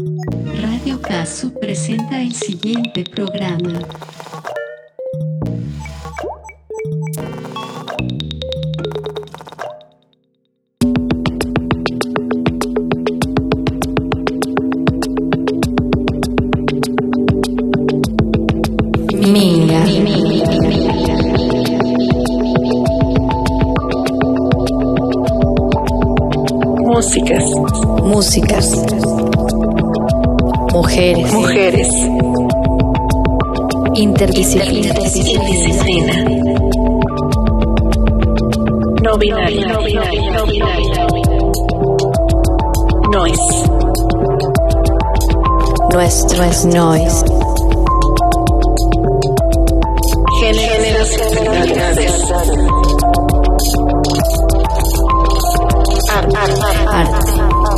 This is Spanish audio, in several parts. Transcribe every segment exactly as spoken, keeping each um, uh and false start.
Radio Casu presenta el siguiente programa. Minga. Músicas. Músicas. Mujeres. Mujeres. Interdisciplina. Interdisciplina. No binaria. No binaria. No binaria. Noise. Nuestro es noise. Géneros y finalidades. Arte. Arte.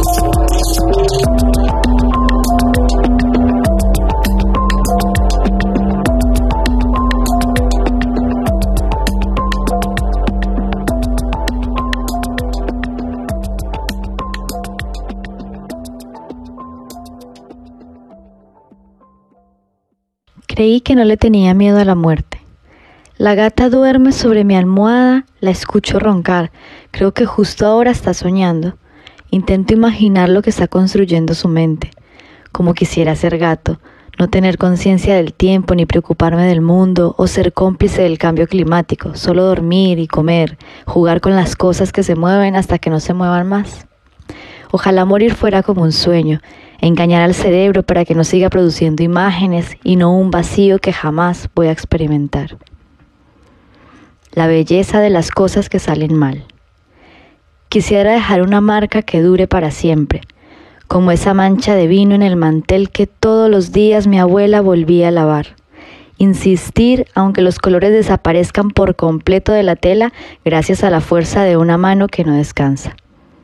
Creí que no le tenía miedo a la muerte. La gata duerme sobre mi almohada, la escucho roncar. Creo que justo ahora está soñando. Intento imaginar lo que está construyendo su mente. Como quisiera ser gato, no tener conciencia del tiempo ni preocuparme del mundo o ser cómplice del cambio climático, solo dormir y comer, jugar con las cosas que se mueven hasta que no se muevan más. Ojalá morir fuera como un sueño, engañar al cerebro para que no siga produciendo imágenes y no un vacío que jamás voy a experimentar. La belleza de las cosas que salen mal. Quisiera dejar una marca que dure para siempre, como esa mancha de vino en el mantel que todos los días mi abuela volvía a lavar. Insistir aunque los colores desaparezcan por completo de la tela gracias a la fuerza de una mano que no descansa.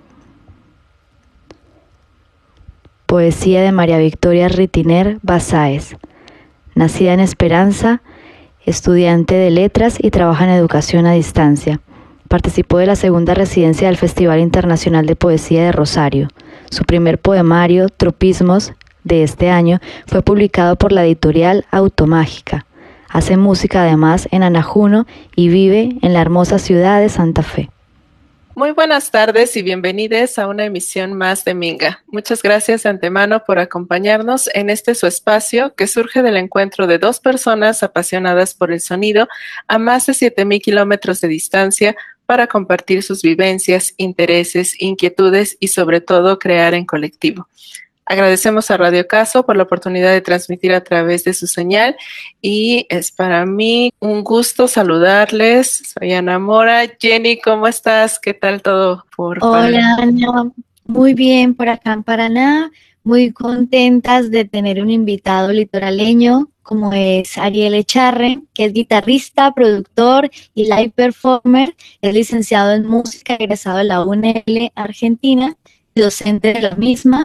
Poesía de María Victoria Ritiner Basáez. Nacida en Esperanza, estudiante de letras y trabaja en educación a distancia. Participó de la segunda residencia del Festival Internacional de Poesía de Rosario. Su primer poemario, Tropismos, de este año, fue publicado por la editorial Automágica. Hace música además en Anajuno y vive en la hermosa ciudad de Santa Fe. Muy buenas tardes y bienvenidos a una emisión más de Minga. Muchas gracias de antemano por acompañarnos en este su espacio que surge del encuentro de dos personas apasionadas por el sonido a más de siete mil kilómetros de distancia para compartir sus vivencias, intereses, inquietudes y sobre todo crear en colectivo. Agradecemos a Radio Caso por la oportunidad de transmitir a través de su señal y es para mí un gusto saludarles. Soy Ana Mora. Jenny, ¿cómo estás? ¿Qué tal todo por Hola, Ana. Muy bien por acá en Paraná. Muy contentas de tener un invitado litoraleño como es Ariel Echarren, que es guitarrista, productor y live performer. Es licenciado en música, egresado de la U N L Argentina y docente de la misma.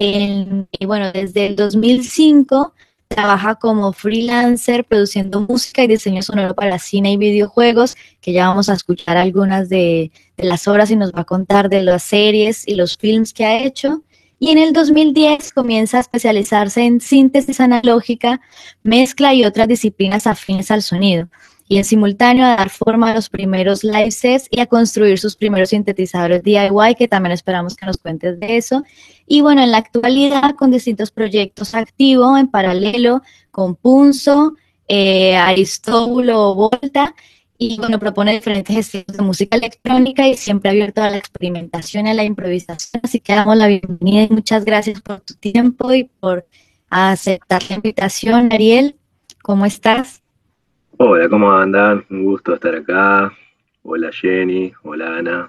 En, y bueno, desde el dos mil cinco trabaja como freelancer produciendo música y diseño sonoro para cine y videojuegos, que ya vamos a escuchar algunas de, de las obras y nos va a contar de las series y los films que ha hecho. Y en el dos mil diez comienza a especializarse en síntesis analógica, mezcla y otras disciplinas afines al sonido. Y en simultáneo a dar forma a los primeros live sets y a construir sus primeros sintetizadores D I Y, que también esperamos que nos cuentes de eso. Y bueno, en la actualidad con distintos proyectos activos en paralelo con Punzo, eh, Aristóbulo Volta, y bueno, propone diferentes estilos de música electrónica y siempre abierto a la experimentación y a la improvisación. Así que damos la bienvenida y muchas gracias por tu tiempo y por aceptar la invitación. Ariel, ¿cómo estás? Hola, ¿cómo andan? Un gusto estar acá. Hola Jenny, hola Ana.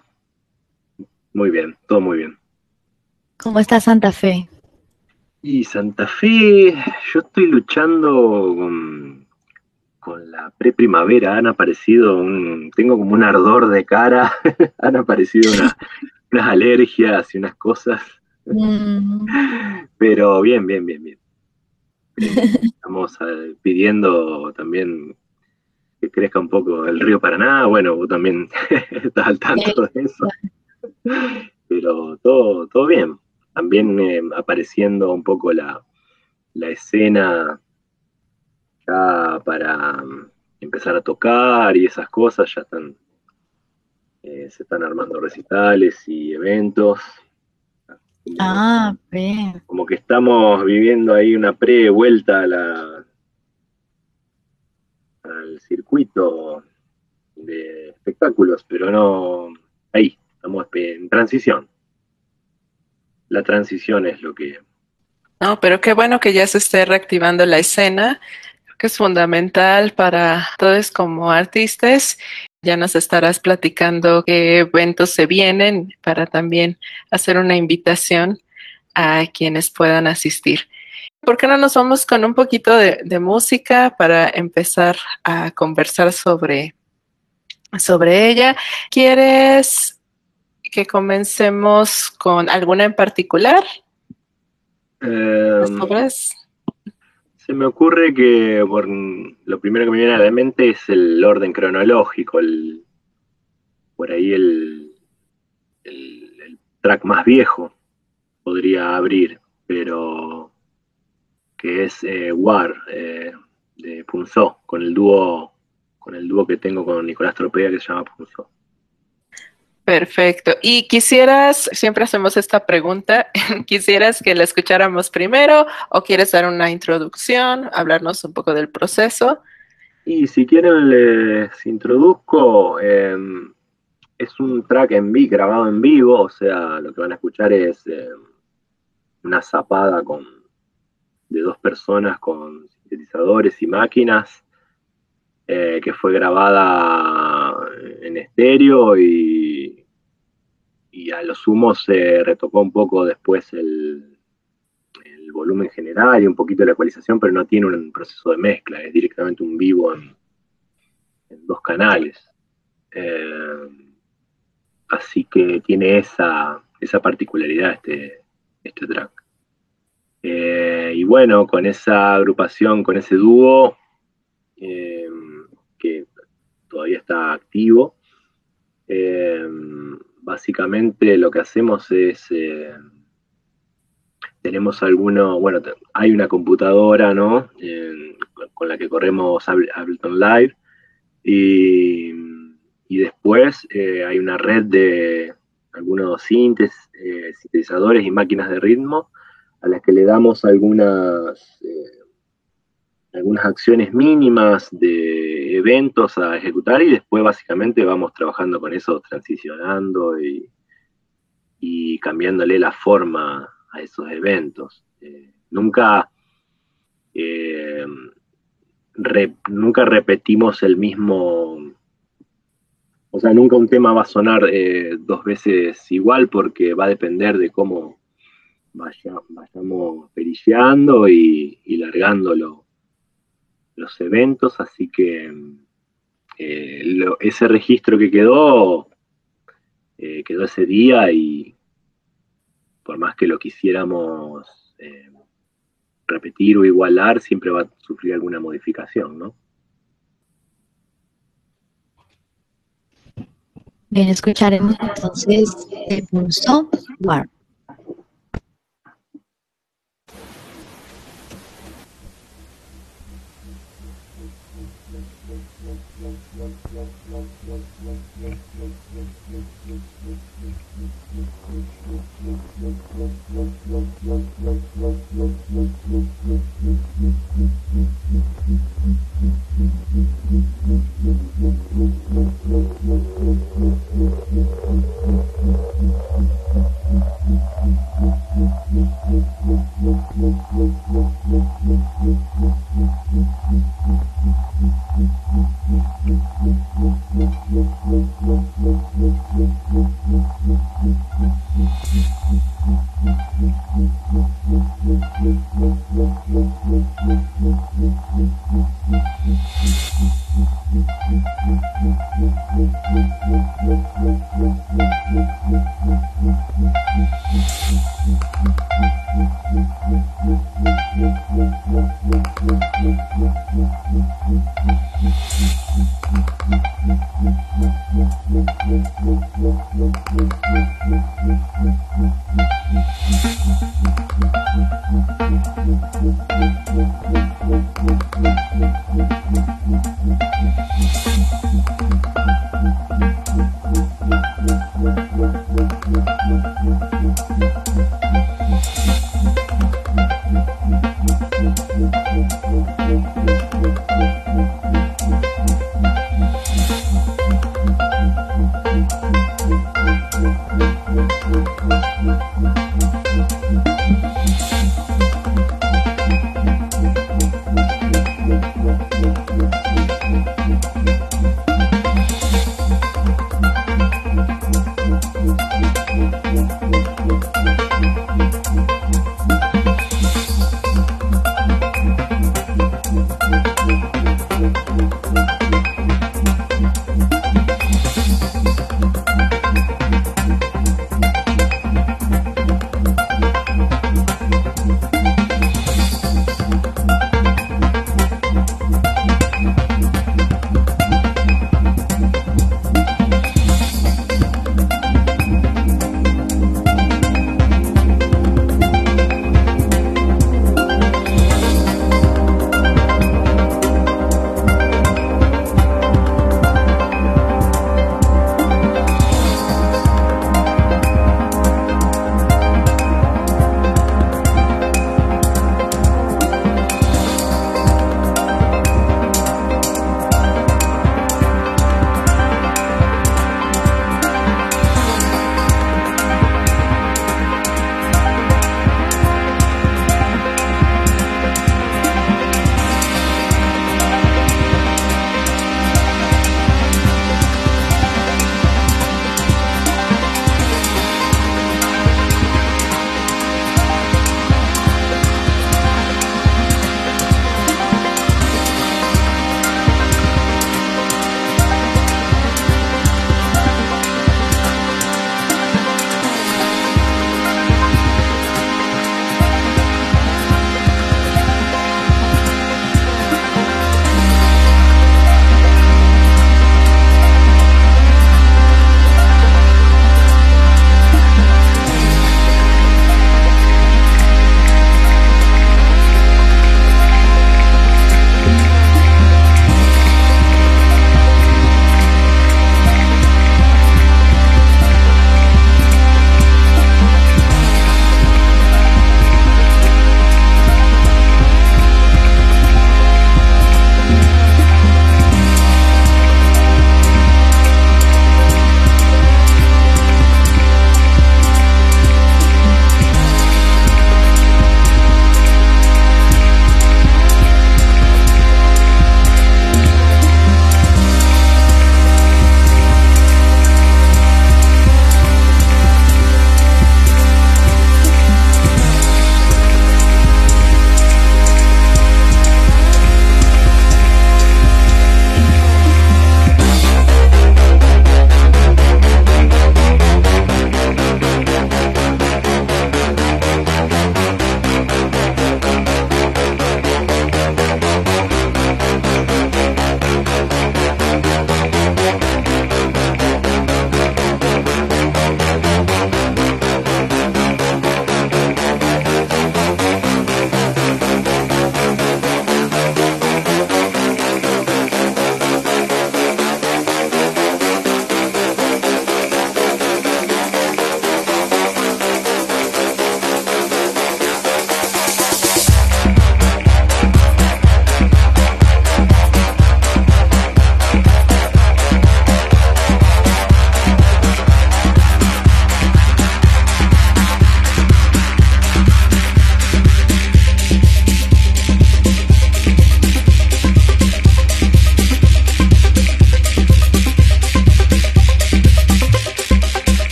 Muy bien, todo muy bien. ¿Cómo está Santa Fe? Y Santa Fe, yo estoy luchando con, con la preprimavera. Han aparecido, un, tengo como un ardor de cara, han aparecido una, unas alergias y unas cosas. Mm. Pero bien, bien, bien, bien. Estamos uh, pidiendo también que crezca un poco el río Paraná. Bueno, vos también estás al tanto de eso. Pero todo, todo bien. también eh, apareciendo un poco la, la escena ya para um, empezar a tocar y esas cosas, ya están, eh, se están armando recitales y eventos. Como, Ah, bien. como que estamos viviendo ahí una pre-vuelta a la, al circuito de espectáculos, pero no, ahí, estamos en transición. La transición es lo que... No, pero qué bueno que ya se esté reactivando la escena, creo que es fundamental para todos como artistas. Ya nos estarás platicando qué eventos se vienen para también hacer una invitación a quienes puedan asistir. ¿Por qué no nos vamos con un poquito de, de música para empezar a conversar sobre, sobre ella? ¿Quieres que comencemos con alguna en particular? Eh, ¿Sobres? se me ocurre que por, lo primero que me viene a la mente es el orden cronológico, el, por ahí el, el, el track más viejo podría abrir, pero que es eh, War, eh, de Punzó, con el dúo con el dúo que tengo con Nicolás Tropea que se llama Punzó. Perfecto. Y quisieras, siempre hacemos esta pregunta, ¿quisieras que la escucháramos primero o quieres dar una introducción, hablarnos un poco del proceso? Y si quieren les introduzco, eh, es un track en vivo, grabado en vivo, o sea, lo que van a escuchar es eh, una zapada con, de dos personas con sintetizadores y máquinas, eh, que fue grabada en estéreo y, y a lo sumo se retocó un poco después el, el volumen general y un poquito de la ecualización, pero no tiene un proceso de mezcla, es directamente un vivo en, en dos canales. Eh, así que tiene esa, esa particularidad este, este track. Eh, y bueno, con esa agrupación, con ese dúo, eh, que todavía está activo, eh, básicamente lo que hacemos es, eh, tenemos alguno, bueno, hay una computadora, ¿no? Eh, con la que corremos Ableton Live, y, y después eh, hay una red de algunos sintes, eh, sintetizadores y máquinas de ritmo a las que le damos algunas, eh, algunas acciones mínimas de eventos a ejecutar y después básicamente vamos trabajando con eso, transicionando y, y cambiándole la forma a esos eventos. Eh, nunca, eh, re, nunca repetimos el mismo, o sea, nunca un tema va a sonar eh, dos veces igual porque va a depender de cómo vaya, vayamos perilleando y, y largándolo los eventos, así que eh, lo, ese registro que quedó, eh, quedó ese día y por más que lo quisiéramos eh, repetir o igualar, siempre va a sufrir alguna modificación, ¿no? Bien, escucharemos entonces de Punzó, War.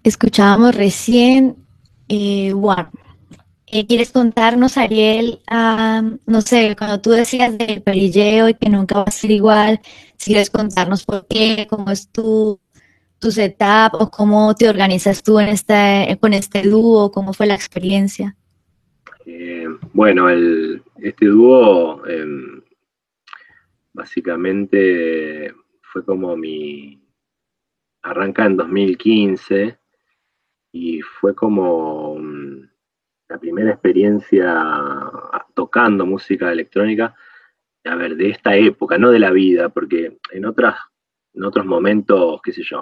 escuchábamos recién, eh, bueno, eh, ¿quieres contarnos, Ariel, ah, no sé, cuando tú decías del perilleo y que nunca va a ser igual, si quieres contarnos por qué, cómo es tu, tu setup o cómo te organizas tú en este, con este dúo, cómo fue la experiencia? Eh, bueno, el, este dúo eh, básicamente fue como mi... Arranca en dos mil quince y fue como um, la primera experiencia tocando música electrónica, a ver, de esta época, no de la vida, porque en otras, en otros momentos, qué sé yo,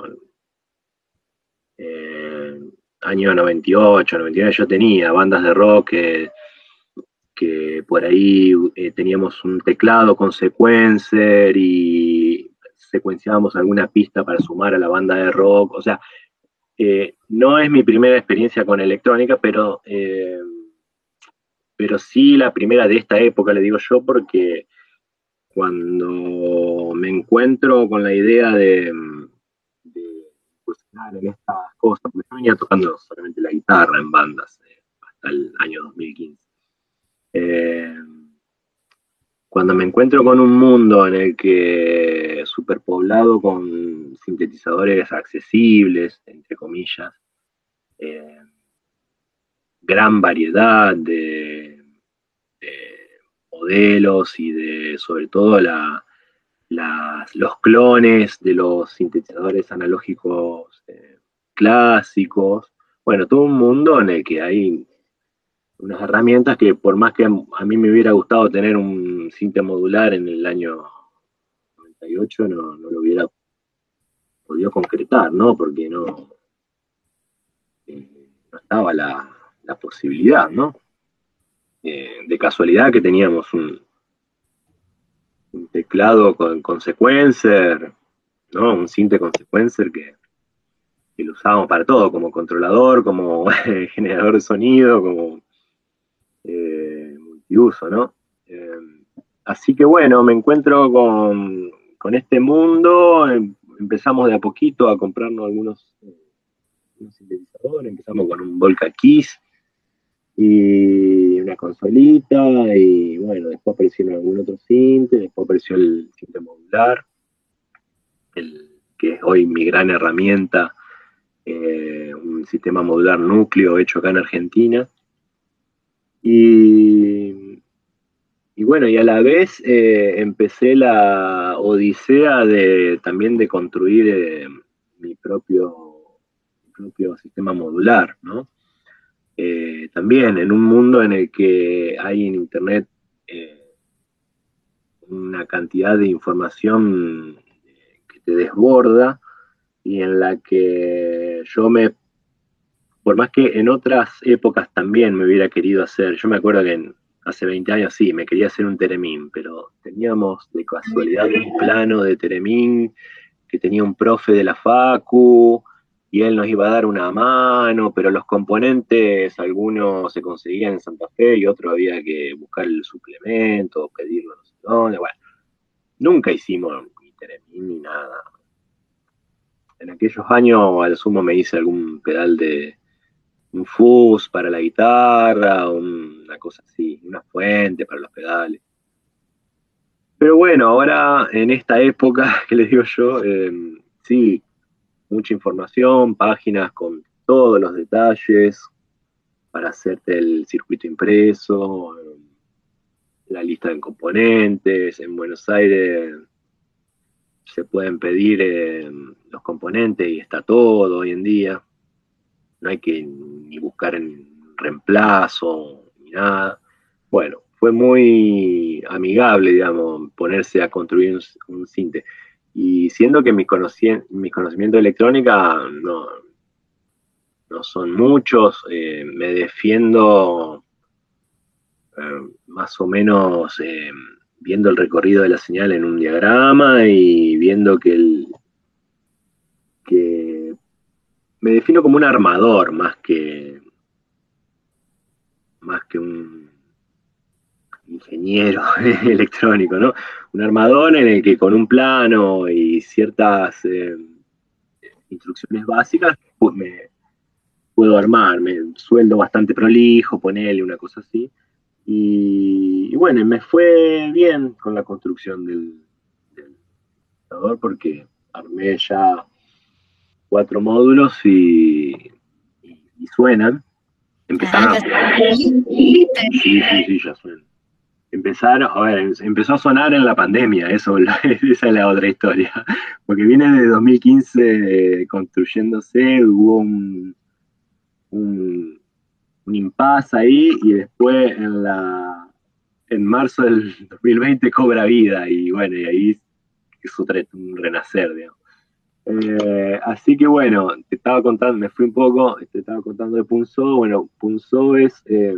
eh, año noventa y ocho, noventa y nueve, yo tenía bandas de rock que, que por ahí eh, teníamos un teclado con sequencer y secuenciábamos alguna pista para sumar a la banda de rock, o sea, eh, no es mi primera experiencia con electrónica, pero, eh, pero sí la primera de esta época, le digo yo, porque cuando me encuentro con la idea de, de incursionar en estas cosas, porque yo venía tocando solamente la guitarra en bandas eh, hasta el año dos mil quince. Eh, cuando me encuentro con un mundo en el que superpoblado con sintetizadores accesibles, entre comillas, eh, gran variedad de, de, modelos y de sobre todo la, la, los clones de los sintetizadores analógicos eh, clásicos. Bueno, todo un mundo en el que hay unas herramientas que por más que a mí me hubiera gustado tener un sinte modular en el año noventa y ocho, no, no lo hubiera podido concretar, ¿no? Porque no, eh, no estaba la, la posibilidad, ¿no? Eh, de casualidad que teníamos un, un teclado con, con sequencer, ¿no? Un sinte con sequencer que, que lo usábamos para todo, como controlador, como generador de sonido, como eh, multiuso, ¿no? Eh, así que bueno, me encuentro con, con este mundo, em, empezamos de a poquito a comprarnos algunos, eh, algunos sintetizadores, empezamos con un Volca Keys y una consolita, y bueno, después aparecieron algún otro sinte, después apareció el sinte modular, el, que es hoy mi gran herramienta, eh, un sistema modular núcleo hecho acá en Argentina. Y, y bueno, y a la vez eh, empecé la odisea de también de construir eh, mi propio, mi propio sistema modular, ¿no? Eh, también en un mundo en el que hay en internet eh, una cantidad de información que te desborda y en la que yo me, por más que en otras épocas también me hubiera querido hacer, yo me acuerdo que en, hace veinte años sí, me quería hacer un Theremin, pero teníamos de casualidad un plano de Theremin que tenía un profe de la Facu, y él nos iba a dar una mano, pero los componentes, algunos se conseguían en Santa Fe y otros había que buscar el suplemento, pedirlo no sé dónde, bueno, nunca hicimos ni Theremin ni nada. En aquellos años al sumo me hice algún pedal de un fuzz para la guitarra, una cosa así, una fuente para los pedales. Pero bueno, ahora en esta época, que les digo yo, eh, sí, mucha información, páginas con todos los detalles para hacerte el circuito impreso, la lista de componentes. En Buenos Aires se pueden pedir eh, los componentes y está todo hoy en día. No hay que ni buscar en reemplazo ni nada. Bueno, fue muy amigable, digamos, ponerse a construir un, un sinte. Y siendo que mis conocimientos mi conocimiento de electrónica no, no son muchos, eh, me defiendo eh, más o menos eh, viendo el recorrido de la señal en un diagrama y viendo que, el, que me defino como un armador más que, más que un ingeniero electrónico, ¿no? Un armador en el que con un plano y ciertas eh, instrucciones básicas pues me, puedo armarme, sueldo bastante prolijo, ponele una cosa así. Y, y bueno, me fue bien con la construcción del, del computador porque armé ya cuatro módulos y, y, y suenan. Empezaron Ah, a ya sonar. sí. Sí, sí, sí, ya suenan. Empezaron, a ver, empezó a sonar en la pandemia, eso, esa es la otra historia. Porque viene de dos mil quince construyéndose, hubo un, un, un impasse ahí y después en la en marzo del dos mil veinte cobra vida y bueno, y ahí es otra, un renacer, digamos. Eh, así que bueno, te estaba contando, me fui un poco, te estaba contando de Punzó. Bueno, Punzó es eh,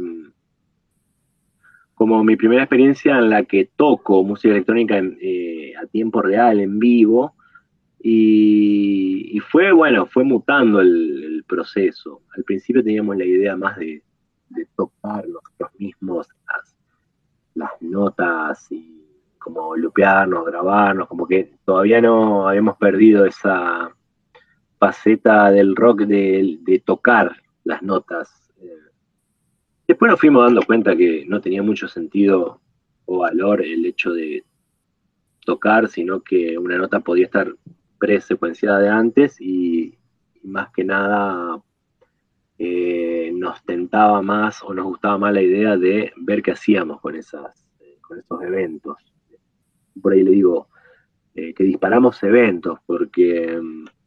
como mi primera experiencia en la que toco música electrónica en, eh, a tiempo real, en vivo, y, y fue, bueno, fue mutando el, el, proceso. Al principio teníamos la idea más de, de tocar nosotros mismos las, las notas y como lupearnos, grabarnos, como que todavía no habíamos perdido esa faceta del rock de, de tocar las notas. Después nos fuimos dando cuenta que no tenía mucho sentido o valor el hecho de tocar, sino que una nota podía estar presecuenciada de antes y, y más que nada eh, nos tentaba más o nos gustaba más la idea de ver qué hacíamos con, esas, eh, con esos eventos. Por ahí le digo eh, que disparamos eventos, porque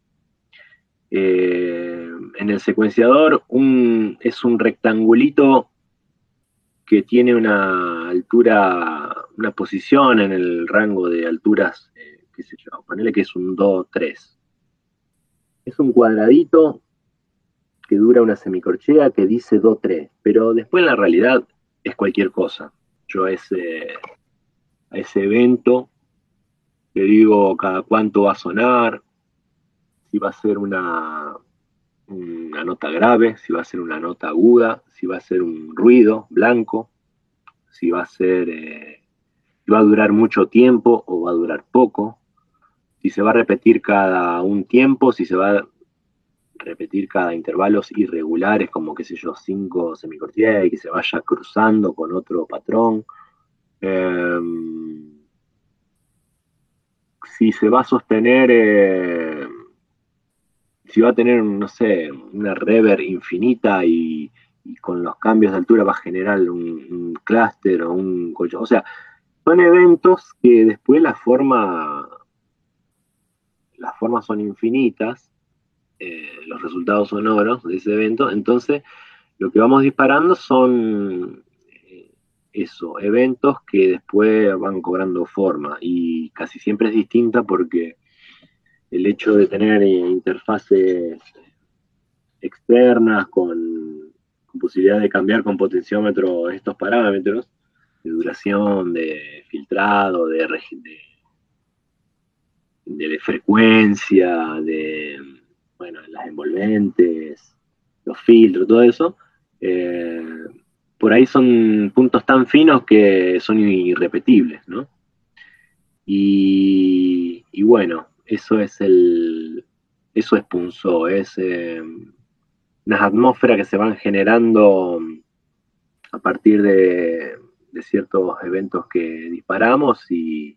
eh, en el secuenciador un, es un rectangulito que tiene una altura, una posición en el rango de alturas, eh, qué sé yo, ponele que es un do tres. Es un cuadradito que dura una semicorchea que dice do tres, pero después en la realidad es cualquier cosa. Yo a ese, a ese evento le digo cada cuánto va a sonar, si va a ser una, una nota grave, si va a ser una nota aguda, si va a ser un ruido blanco, si va a ser... Eh, va a durar mucho tiempo o va a durar poco, si se va a repetir cada un tiempo, si se va a repetir cada intervalos irregulares, como qué sé yo, cinco semicorcheas y que se vaya cruzando con otro patrón. Eh, si se va a sostener, eh, si va a tener, no sé, una reverb infinita y, y con los cambios de altura va a generar un, un clúster o un colchón. O sea, son eventos que después la forma las formas son infinitas, eh, los resultados sonoros de ese evento, entonces lo que vamos disparando son eh, eso, eventos que después van cobrando forma y casi siempre es distinta porque el hecho de tener eh, interfaces externas con, con posibilidad de cambiar con potenciómetro estos parámetros de duración, de filtrado, de, de, de frecuencia, de bueno, las envolventes, los filtros, todo eso, eh, por ahí son puntos tan finos que son irrepetibles, ¿no? Y, y bueno, eso es el, eso es Punzó, es eh, unas atmósferas que se van generando a partir de, de ciertos eventos que disparamos y,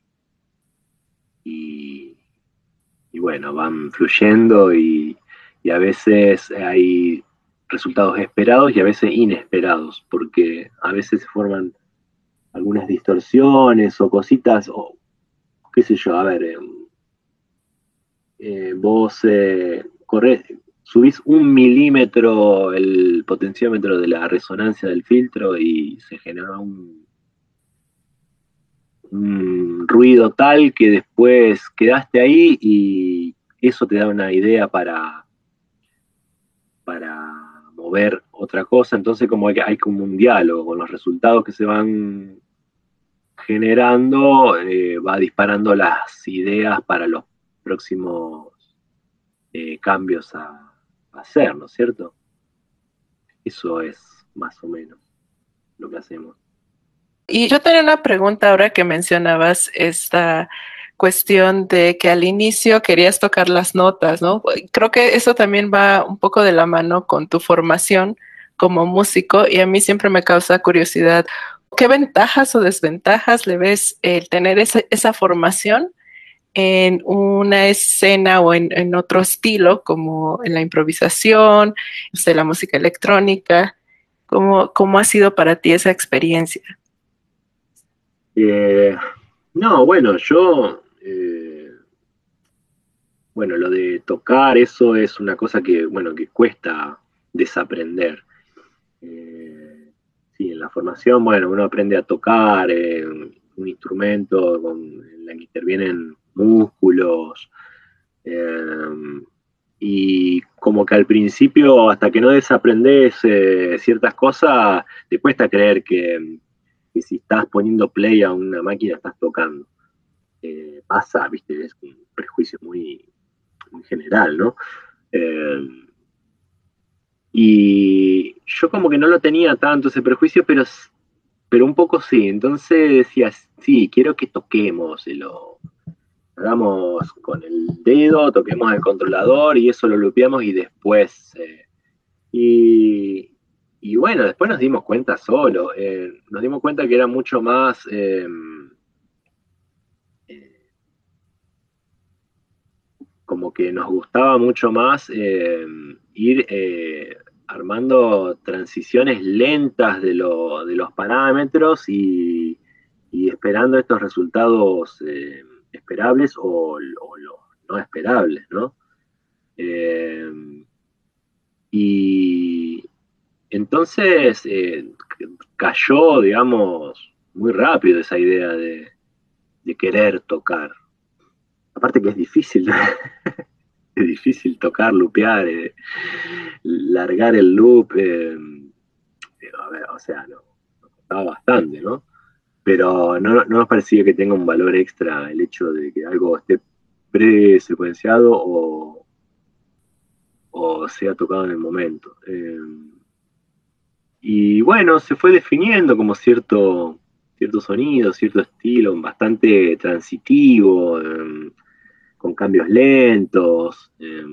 y, y bueno, van fluyendo y, y a veces hay resultados esperados y a veces inesperados, porque a veces se forman algunas distorsiones o cositas, o qué sé yo, a ver, eh, eh, vos eh, corres, subís un milímetro el potenciómetro de la resonancia del filtro y se genera un, un ruido tal que después quedaste ahí y eso te da una idea para, para mover otra cosa, entonces como hay, hay como un diálogo con los resultados que se van generando, eh, va disparando las ideas para los próximos eh, cambios a, a hacer, ¿no es cierto? Eso es más o menos lo que hacemos. Y yo tenía una pregunta ahora que mencionabas esta cuestión de que al inicio querías tocar las notas, ¿no? Creo que eso también va un poco de la mano con tu formación como músico y a mí siempre me causa curiosidad. ¿Qué ventajas o desventajas le ves el tener esa, esa formación en una escena o en, en otro estilo, como en la improvisación, no sé, la música electrónica? ¿Cómo, cómo ha sido para ti esa experiencia? Eh, no, bueno, yo, eh, bueno, lo de tocar, eso es una cosa que, bueno, que cuesta desaprender. Eh, sí, en la formación, bueno, uno aprende a tocar eh, un instrumento con, en la que intervienen músculos, eh, y como que al principio, hasta que no desaprendes eh, ciertas cosas, te cuesta creer que, que si estás poniendo play a una máquina estás tocando. Eh, pasa, viste, es un prejuicio muy, muy general, ¿no? Eh, y yo como que no lo tenía tanto ese prejuicio, pero, pero un poco sí. Entonces decía, sí, quiero que toquemos, y lo hagamos con el dedo, toquemos el controlador y eso lo lupeamos y después... Eh, y, y bueno, después nos dimos cuenta solo, eh, nos dimos cuenta que era mucho más... Eh, eh, como que nos gustaba mucho más eh, ir eh, armando transiciones lentas de, lo, de los parámetros y, y esperando estos resultados eh, esperables o, o los no esperables, ¿no? Eh, y entonces eh, cayó, digamos, muy rápido esa idea de, de querer tocar. Aparte que es difícil, ¿no? Es difícil tocar, lupear, eh, largar el loop, eh, a ver, o sea, no, nos costaba bastante, ¿no? Pero no, no nos parecía que tenga un valor extra el hecho de que algo esté pre-secuenciado o, o sea tocado en el momento. Eh, y bueno, se fue definiendo como cierto, cierto sonido, cierto estilo, bastante transitivo, eh, con cambios lentos. Eh,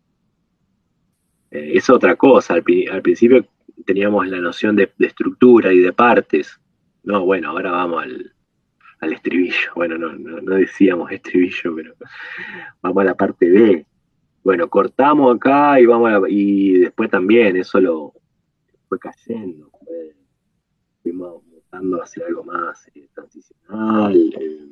Eh, es otra cosa, al, al, principio teníamos la noción de, de, estructura y de partes. No, bueno, ahora vamos al, al estribillo. Bueno, no, no, no, decíamos estribillo, pero vamos a la parte B. Bueno, cortamos acá y vamos a la, y después también eso lo fue cayendo, fue, fuimos mutando hacia algo más eh, transicional eh,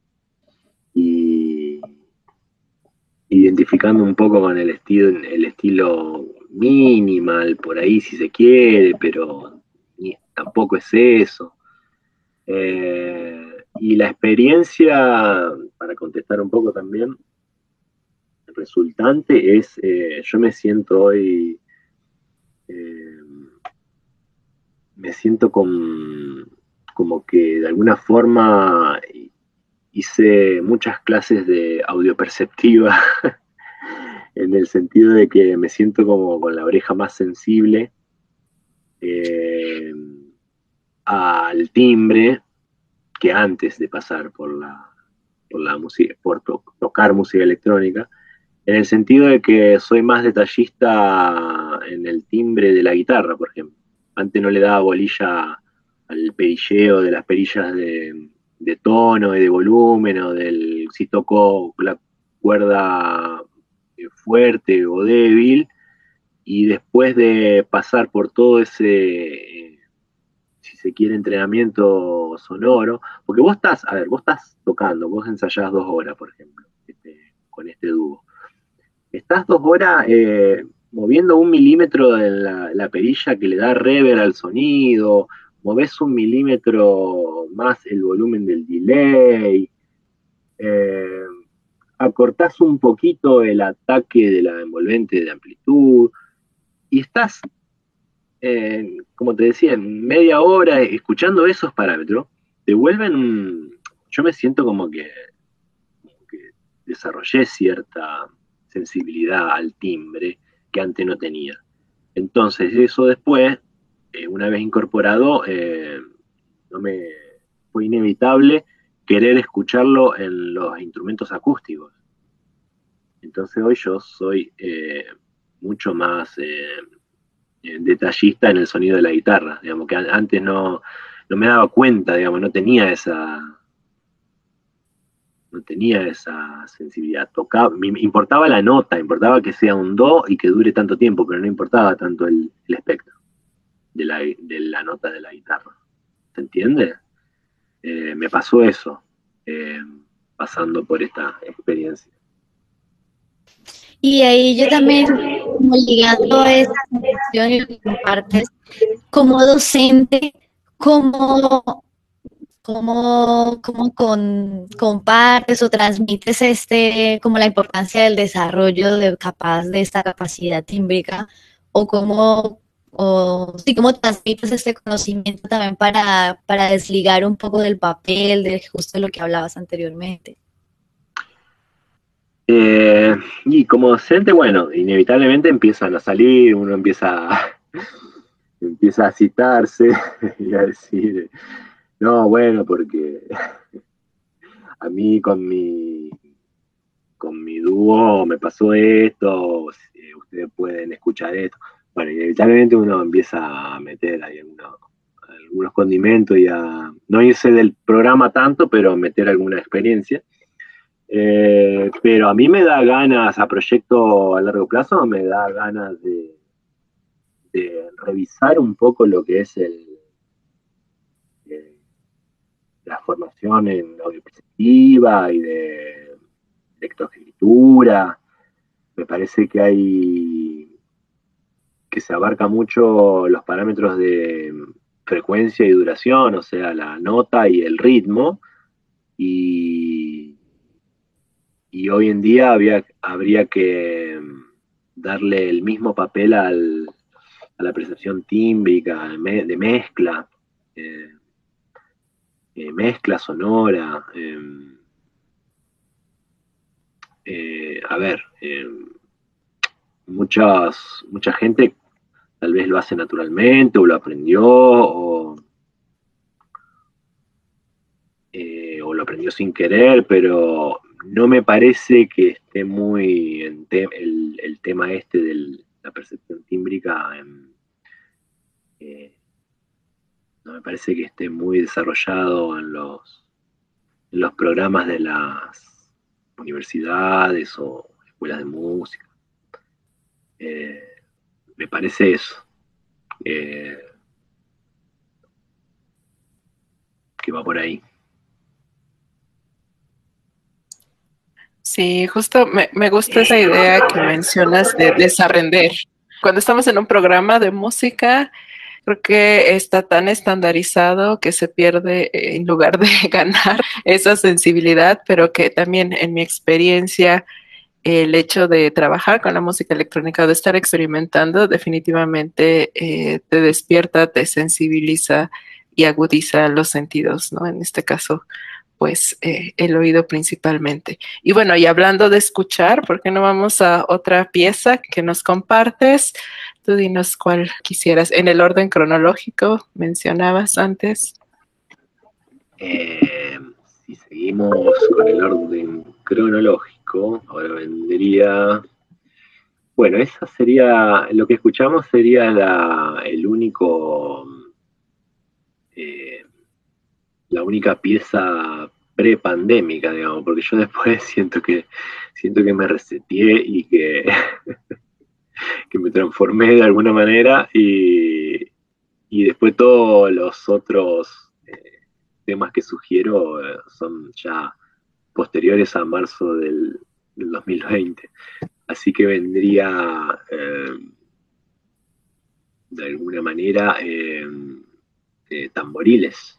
y identificando un poco con el estilo, el estilo minimal, por ahí si se quiere, pero ni, tampoco es eso. Eh, y la experiencia, para contestar un poco también, resultante es, eh, yo me siento hoy, eh, me siento con, como que de alguna forma hice muchas clases de audioperceptiva en el sentido de que me siento como con la oreja más sensible eh, al timbre que antes de pasar por la, por la música, por to tocar música electrónica, en el sentido de que soy más detallista en el timbre de la guitarra, por ejemplo. Antes no le daba bolilla al perilleo de las perillas de, de tono y de volumen, o del si toco la cuerda fuerte o débil, y después de pasar por todo ese, si se quiere, entrenamiento sonoro, porque vos estás, a ver, vos estás tocando, vos ensayás dos horas, por ejemplo, este, con este dúo. Estás dos horas eh, moviendo un milímetro en la, la perilla que le da reverb al sonido, movés un milímetro más el volumen del delay, eh, acortás un poquito el ataque de la envolvente de amplitud, y estás, eh, como te decía, en media hora escuchando esos parámetros, te vuelven, yo me siento como que, como que desarrollé cierta sensibilidad al timbre que antes no tenía. Entonces eso después, eh, una vez incorporado, eh, no me, fue inevitable querer escucharlo en los instrumentos acústicos. Entonces hoy yo soy eh, mucho más eh, detallista en el sonido de la guitarra, digamos, que antes no, no me daba cuenta, digamos, no tenía esa no tenía esa sensibilidad. Tocaba, me importaba la nota, importaba que sea un do y que dure tanto tiempo, pero no importaba tanto el, el espectro de la, de la nota de la guitarra. ¿Se entiende? Eh, me pasó eso, eh, pasando por esta experiencia. Y ahí yo también, como ligando a esa sensación y lo que compartes, como docente, como, como, como con, compartes o transmites este, como la importancia del desarrollo de capaz de esta capacidad tímbrica, o como, o sí, cómo transmites este conocimiento también para, para desligar un poco del papel, de justo lo que hablabas anteriormente. Eh, y como docente, bueno, inevitablemente empiezan a salir, uno empieza a, empieza a citarse y a decir, no, bueno, porque a mí con mi con mi dúo me pasó esto, ustedes pueden escuchar esto. Bueno, inevitablemente uno empieza a meter ahí algunos, algunos condimentos y a no irse del programa tanto, pero meter alguna experiencia. Eh, pero a mí me da ganas, a proyecto a largo plazo, me da ganas de, de revisar un poco lo que es el, eh, la formación en audio perceptiva y de lectoescritura. Me parece que hay que se abarca mucho los parámetros de frecuencia y duración, o sea, la nota y el ritmo, y Y hoy en día había, habría que darle el mismo papel al, a la percepción tímbrica, de mezcla, eh, eh, mezcla sonora. Eh, eh, a ver, eh, muchas, mucha gente tal vez lo hace naturalmente o lo aprendió o, eh, o lo aprendió sin querer, pero no me parece que esté muy en te el, el tema este de la percepción tímbrica, en, eh, no me parece que esté muy desarrollado en los, en los programas de las universidades o escuelas de música. Eh, me parece eso. Eh, que va por ahí. Sí, justo me, me gusta esa idea que mencionas de desaprender. Cuando estamos en un programa de música, creo que está tan estandarizado que se pierde en lugar de ganar esa sensibilidad, pero que también en mi experiencia el hecho de trabajar con la música electrónica o de estar experimentando definitivamente eh, te despierta, te sensibiliza y agudiza los sentidos, ¿no? En este caso, pues eh, el oído principalmente. Y bueno, y hablando de escuchar, ¿por qué no vamos a otra pieza que nos compartes? Tú dinos cuál quisieras. En el orden cronológico, mencionabas antes. Eh, si seguimos con el orden cronológico, ahora vendría... Bueno, esa sería... Lo que escuchamos sería la, el único... Eh, la única pieza pre-pandémica, digamos, porque yo después siento que siento que me reseteé y que, que me transformé de alguna manera, y, y después todos los otros eh, temas que sugiero eh, son ya posteriores a marzo del, del dos mil veinte. Así que vendría eh, de alguna manera eh, eh, tamboriles.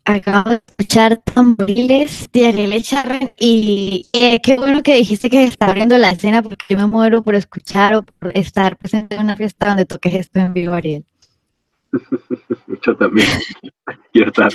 Acabo de escuchar Tamboriles de Ariel Echarren y eh, qué bueno que dijiste que está abriendo la escena porque yo me muero por escuchar o por estar presente en una fiesta donde toques esto en vivo, Ariel. Yo también quiero estar.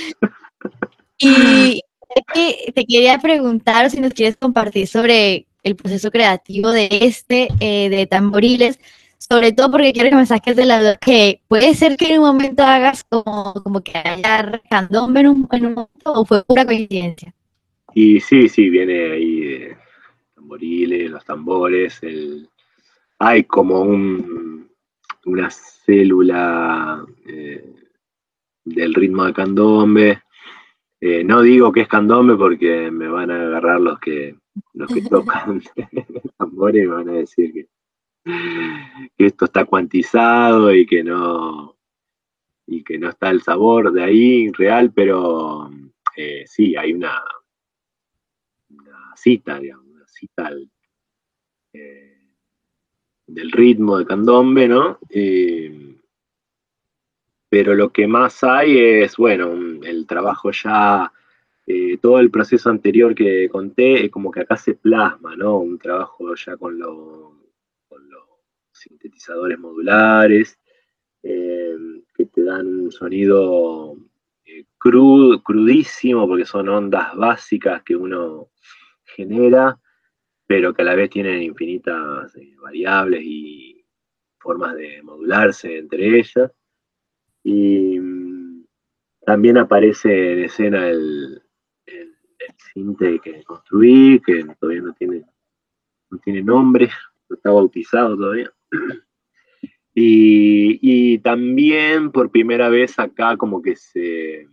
Y eh, te quería preguntar si nos quieres compartir sobre el proceso creativo de este, eh, de Tamboriles, sobre todo porque quiero que me saques de la duda que puede ser que en un momento hagas como, como que haya candombe en un, en un momento o fue pura coincidencia. Y sí, sí, viene ahí eh, tamboriles, los tambores, el... hay como un, una célula eh, del ritmo de candombe. Eh, no digo que es candombe porque me van a agarrar los que los que tocan tambores y me van a decir que, que esto está cuantizado y que no y que no está el sabor de ahí real, pero eh, sí, hay una, una cita, digamos, una cita al, eh, del ritmo de candombe, ¿no? Eh, pero lo que más hay es, bueno, el trabajo ya, eh, todo el proceso anterior que conté, es como que acá se plasma, ¿no? Un trabajo ya con, lo, con los sintetizadores modulares, eh, que te dan un sonido eh, crudo, crudísimo, porque son ondas básicas que uno genera, pero que a la vez tienen infinitas eh, variables y formas de modularse entre ellas. Y mm, también aparece en escena el, el, el sinte que construí, que todavía no tiene, no tiene nombre, no está bautizado todavía. Y, y también por primera vez acá como que se,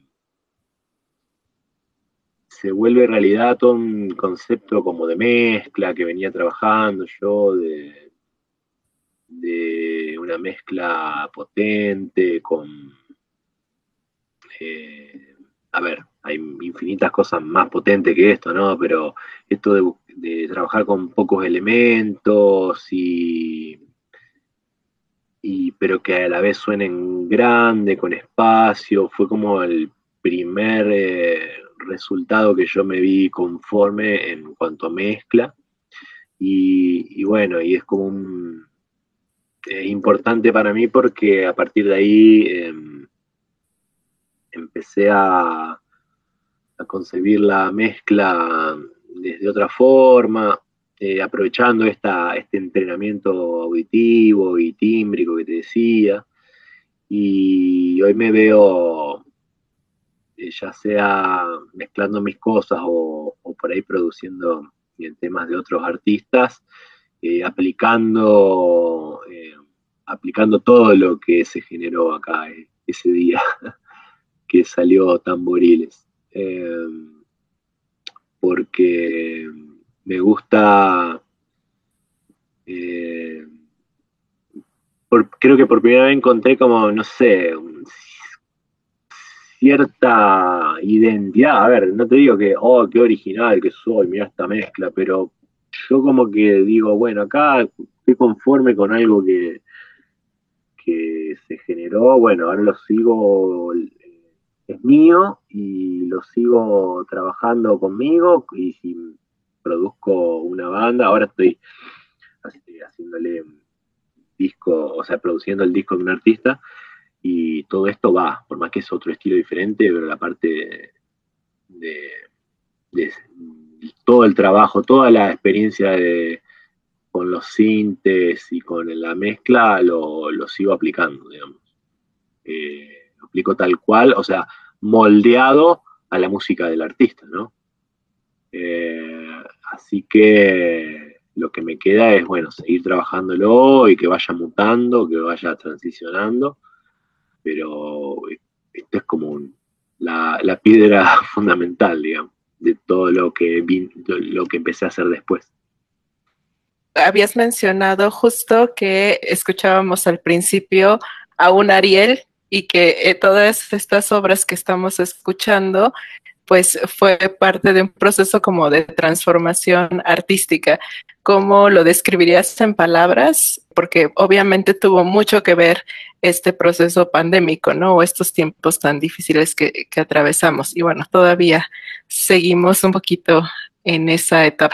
se vuelve realidad todo un concepto como de mezcla que venía trabajando yo, de, de una mezcla potente con... Eh, a ver, hay infinitas cosas más potentes que esto, ¿no? Pero esto de, de trabajar con pocos elementos y, y pero que a la vez suenen grande, con espacio, fue como el primer eh, resultado que yo me vi conforme en cuanto a mezcla. Y, y bueno, y es como un, eh, importante para mí porque a partir de ahí eh, empecé a, a concebir la mezcla desde otra forma, eh, aprovechando esta, este entrenamiento auditivo y tímbrico que te decía. Y hoy me veo, eh, ya sea mezclando mis cosas o, o por ahí produciendo en temas de otros artistas, eh, aplicando, eh, aplicando todo lo que se generó acá eh, ese día que salió Tamboriles. Eh, porque me gusta, eh, por, creo que por primera vez encontré como, no sé, un, cierta identidad. A ver, no te digo que, oh, qué original que soy, mira esta mezcla, pero yo como que digo, bueno, acá estoy conforme con algo que, que se generó, bueno, ahora lo sigo, es mío y lo sigo trabajando conmigo y si produzco una banda, ahora estoy haciéndole disco, o sea, produciendo el disco de un artista y todo esto va, por más que es otro estilo diferente, pero la parte de, de, de todo el trabajo, toda la experiencia de, con los sintes y con la mezcla lo, lo sigo aplicando, digamos. Eh, lo aplico tal cual, o sea, moldeado a la música del artista, ¿no? Eh, así que lo que me queda es, bueno, seguir trabajándolo y que vaya mutando, que vaya transicionando, pero esto es como un, la, la piedra fundamental, digamos, de todo lo que, vi, lo que empecé a hacer después. Habías mencionado justo que escuchábamos al principio a un Ariel y que eh, todas estas obras que estamos escuchando pues fue parte de un proceso como de transformación artística. ¿Cómo lo describirías en palabras? Porque obviamente tuvo mucho que ver este proceso pandémico, ¿no? O estos tiempos tan difíciles que, que atravesamos. Y bueno, todavía seguimos un poquito en esa etapa.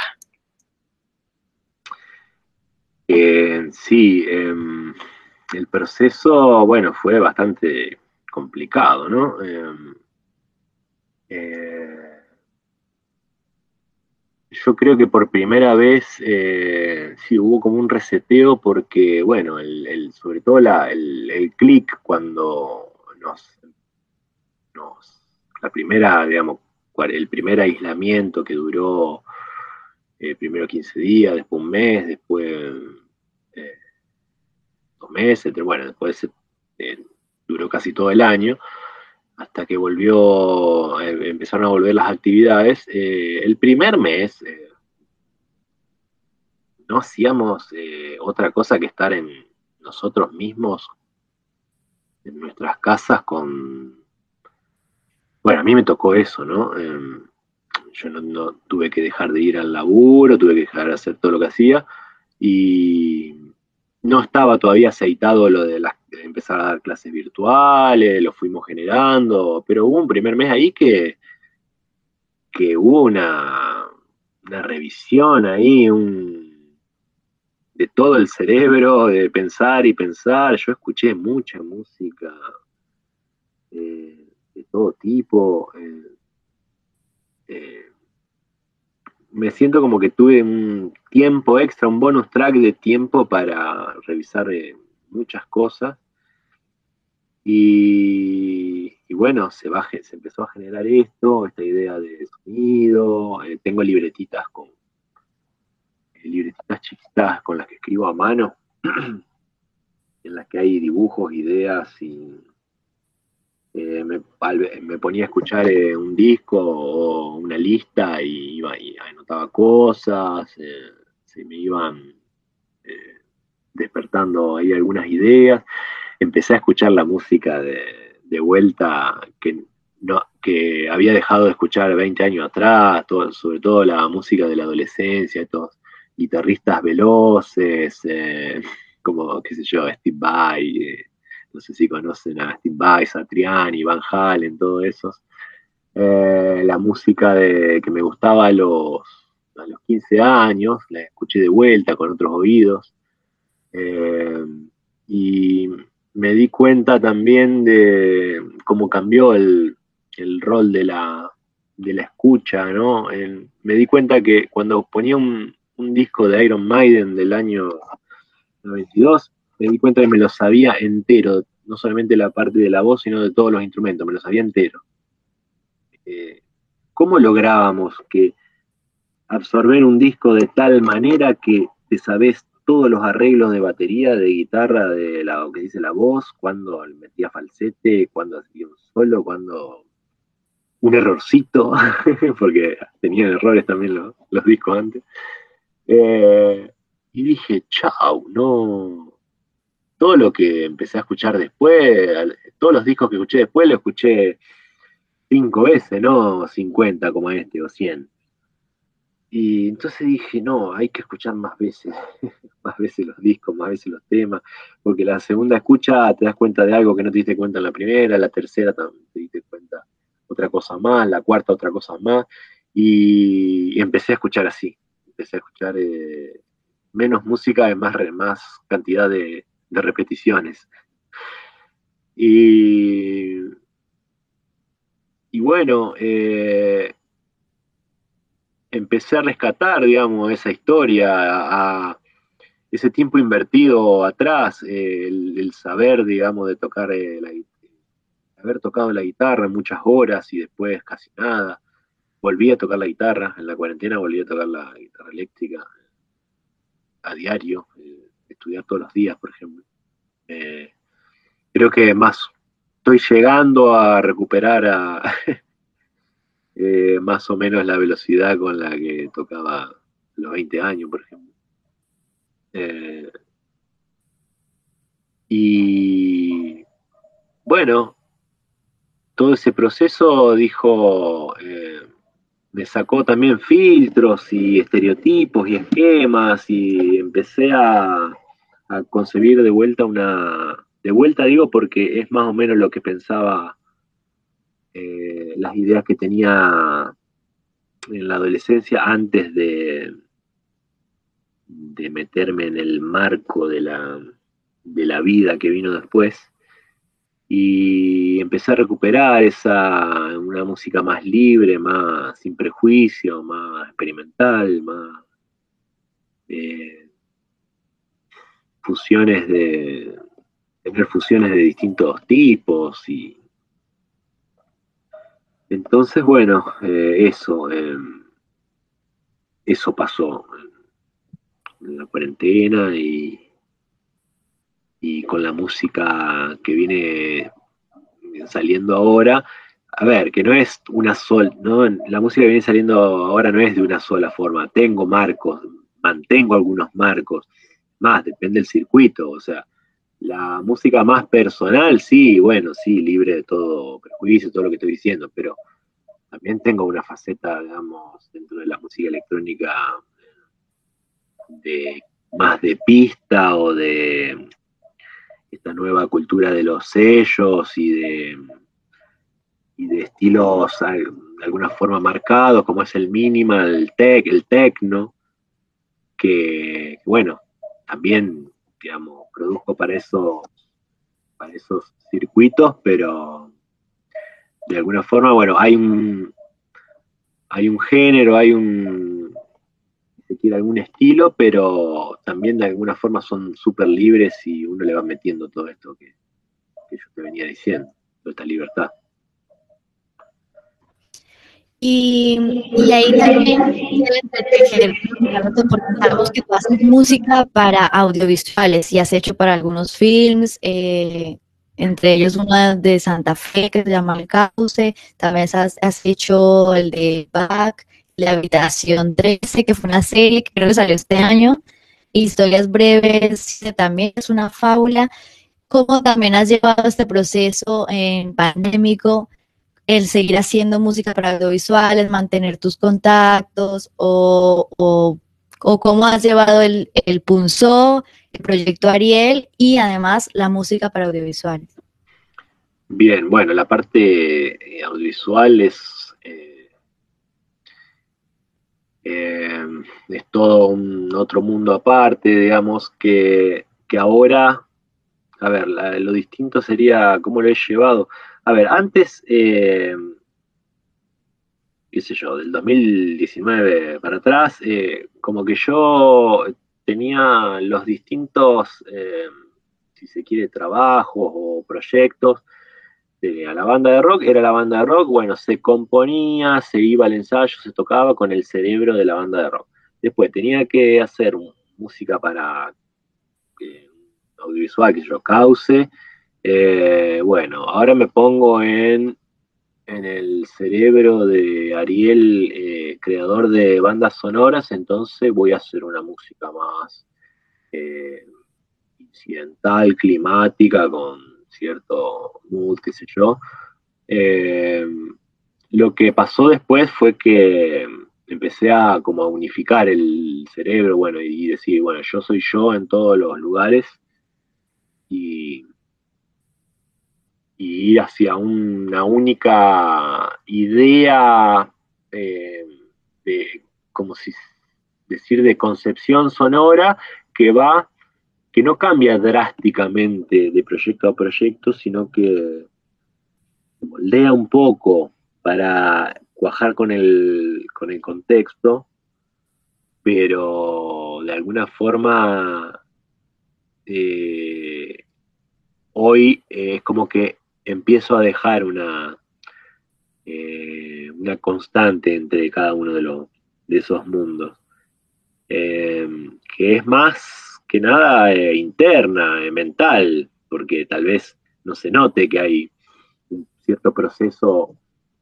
Eh, sí, eh, el proceso, bueno, fue bastante complicado, ¿no? Eh, eh, yo creo que por primera vez eh, sí hubo como un reseteo porque, bueno, el, el- sobre todo la, el, el clic cuando nos, nos, la primera, digamos, cual- el primer aislamiento que duró eh, primero quince días, después un mes, después eh, dos meses, tre- bueno, después eh, duró casi todo el año, hasta que volvió, eh, empezaron a volver las actividades. Eh, el primer mes eh, no hacíamos eh, otra cosa que estar en nosotros mismos, en nuestras casas con... Bueno, a mí me tocó eso, ¿no? Eh, yo no, no tuve que dejar de ir al laburo, tuve que dejar de hacer todo lo que hacía y no estaba todavía aceitado lo de, las, de empezar a dar clases virtuales, lo fuimos generando, pero hubo un primer mes ahí que, que hubo una, una revisión ahí, un, de todo el cerebro, de pensar y pensar. Yo escuché mucha música eh, de todo tipo. Eh, eh, me siento como que tuve un tiempo extra, un bonus track de tiempo para revisar eh, muchas cosas. Y, y bueno, se, va, se empezó a generar esto, esta idea de sonido. Eh, tengo libretitas con eh, libretitas chiquitas con las que escribo a mano, en las que hay dibujos, ideas y eh, me, me, ponía a escuchar eh, un disco o una lista y iba y anotaba cosas, eh, se me iban eh, despertando ahí algunas ideas. Empecé a escuchar la música de, de vuelta que, no, que había dejado de escuchar veinte años atrás, todo, sobre todo la música de la adolescencia, estos guitarristas veloces, eh, como, qué sé yo, Steve Vai, eh, no sé si conocen a Steve Vai, Satriani, Van Halen, todos esos. Eh, la música de, que me gustaba a los, a los quince años, la escuché de vuelta con otros oídos. Eh, y me di cuenta también de cómo cambió el, el rol de la, de la escucha, ¿no? El, me di cuenta que cuando ponía un, un disco de Iron Maiden del año noventa y dos, me di cuenta que me lo sabía entero, no solamente la parte de la voz, sino de todos los instrumentos, me lo sabía entero. Eh, ¿Cómo lográbamos que absorber un disco de tal manera que te sabes todos los arreglos de batería, de guitarra, de lo que dice la voz, cuando metía falsete, cuando hacía un solo, cuando un errorcito, porque tenían errores también los, los discos antes? Eh, y dije, chau, no. Todo lo que empecé a escuchar después, todos los discos que escuché después, lo escuché cinco veces, no cincuenta como este o cien. Y entonces dije, no, hay que escuchar más veces, más veces los discos, más veces los temas, porque la segunda escucha te das cuenta de algo que no te diste cuenta en la primera, la tercera también te diste cuenta otra cosa más, la cuarta otra cosa más, y, y empecé a escuchar así, empecé a escuchar eh, menos música y más, más cantidad de, de repeticiones. Y, y bueno, eh, empecé a rescatar, digamos, esa historia, a, ese tiempo invertido atrás, eh, el, el, saber, digamos, de tocar, eh, la, haber tocado la guitarra muchas horas y después casi nada. Volví a tocar la guitarra, en la cuarentena volví a tocar la guitarra eléctrica a diario, eh, estudiar todos los días, por ejemplo. Eh, creo que más estoy llegando a recuperar a, eh, más o menos la velocidad con la que tocaba a los veinte años, por ejemplo. Eh, y bueno, todo ese proceso dijo, eh, me sacó también filtros y estereotipos y esquemas y empecé a, a concebir de vuelta una, de vuelta digo porque es más o menos lo que pensaba, eh, las ideas que tenía en la adolescencia antes de, de meterme en el marco de la, de la vida que vino después. Y empecé a recuperar esa, una música más libre, más sin prejuicio, más experimental, más eh, fusiones de, tener fusiones de distintos tipos. Y entonces, bueno, eh, eso, eh, eso pasó en la cuarentena y, y con la música que viene saliendo ahora. A ver, que no es una sola, ¿no? La música que viene saliendo ahora no es de una sola forma. Tengo marcos, mantengo algunos marcos, más, depende del circuito. O sea, la música más personal, sí, bueno, sí, libre de todo prejuicio, todo lo que estoy diciendo, pero también tengo una faceta, digamos, dentro de la música electrónica de más de pista o de esta nueva cultura de los sellos y de y de estilos de alguna forma marcados, como es el minimal, el tech, el techno, que, bueno, también, digamos, produzco para esos, para esos circuitos, pero de alguna forma, bueno, hay un, hay un género, hay un, si se quiere, algún estilo, pero también de alguna forma son súper libres y uno le va metiendo todo esto que, que yo te venía diciendo, toda esta libertad. Y, y ahí también sabemos que tú haces música para audiovisuales y has hecho para algunos films, eh, entre ellos una de Santa Fe que se llama El Cauce, también has, has hecho el de Back, La Habitación trece, que fue una serie que creo que salió este año, Historias Breves, que también es una fábula. ¿Cómo también has llevado este proceso en pandémico? El seguir haciendo música para audiovisuales, mantener tus contactos, o, o, o cómo has llevado el, el Punzó, el proyecto Ariel y además la música para audiovisuales. Bien, bueno, la parte eh, audiovisual es, eh, eh, es todo un otro mundo aparte, digamos, que, que ahora, a ver, la, lo distinto sería cómo lo he llevado. A ver, antes, eh, qué sé yo, del dos mil diecinueve para atrás, eh, como que yo tenía los distintos, eh, si se quiere, trabajos o proyectos. A la banda de rock, era la banda de rock, bueno, se componía, se iba al ensayo, se tocaba con el cerebro de la banda de rock. Después tenía que hacer música para eh, audiovisual, que yo Cauce. Eh, bueno, ahora me pongo en, en el cerebro de Ariel, eh, creador de bandas sonoras, entonces voy a hacer una música más eh, incidental, climática, con cierto mood, qué sé yo. Eh, lo que pasó después fue que empecé a como a unificar el cerebro, bueno, y decir, bueno, yo soy yo en todos los lugares y, y ir hacia una única idea eh, de, como si decir, de concepción sonora que va, que no cambia drásticamente de proyecto a proyecto, sino que moldea un poco para cuajar con el, con el contexto, pero de alguna forma eh, hoy eh, es como que empiezo a dejar una, eh, una constante entre cada uno de, los, de esos mundos, eh, que es más que nada eh, interna, eh, mental, porque tal vez no se note que hay un cierto proceso,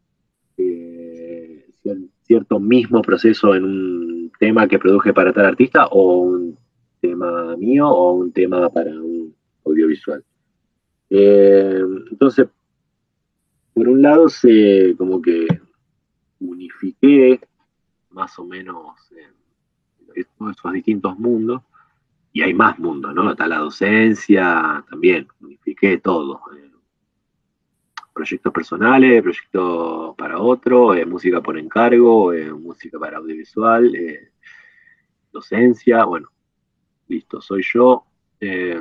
eh, cierto mismo proceso en un tema que produje para tal artista, o un tema mío, o un tema para un audiovisual. Eh, entonces, por un lado se como que unifiqué más o menos eh, todos esos distintos mundos, y hay más mundos, ¿no? Está la docencia, también unifiqué todo. Eh, proyectos personales, proyectos para otro, eh, música por encargo, eh, música para audiovisual, eh, docencia, bueno, listo, soy yo. Eh,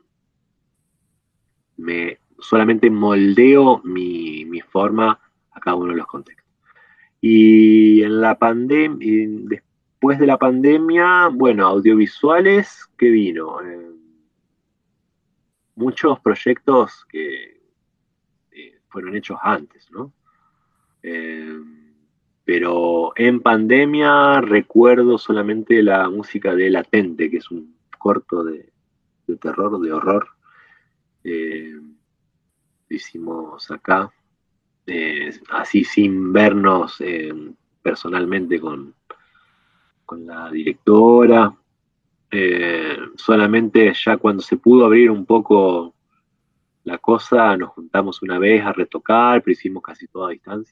me solamente moldeo mi, mi forma a cada uno de los contextos. Y en la pandemia, después de la pandemia, bueno, audiovisuales, ¿qué vino? Eh, muchos proyectos que eh, fueron hechos antes, ¿no? Eh, pero en pandemia recuerdo solamente la música de Latente, que es un corto de, de terror, de horror. Eh, lo hicimos acá, eh, así sin vernos eh, personalmente con, con la directora. Eh, solamente ya cuando se pudo abrir un poco la cosa, nos juntamos una vez a retocar, pero hicimos casi todo a distancia.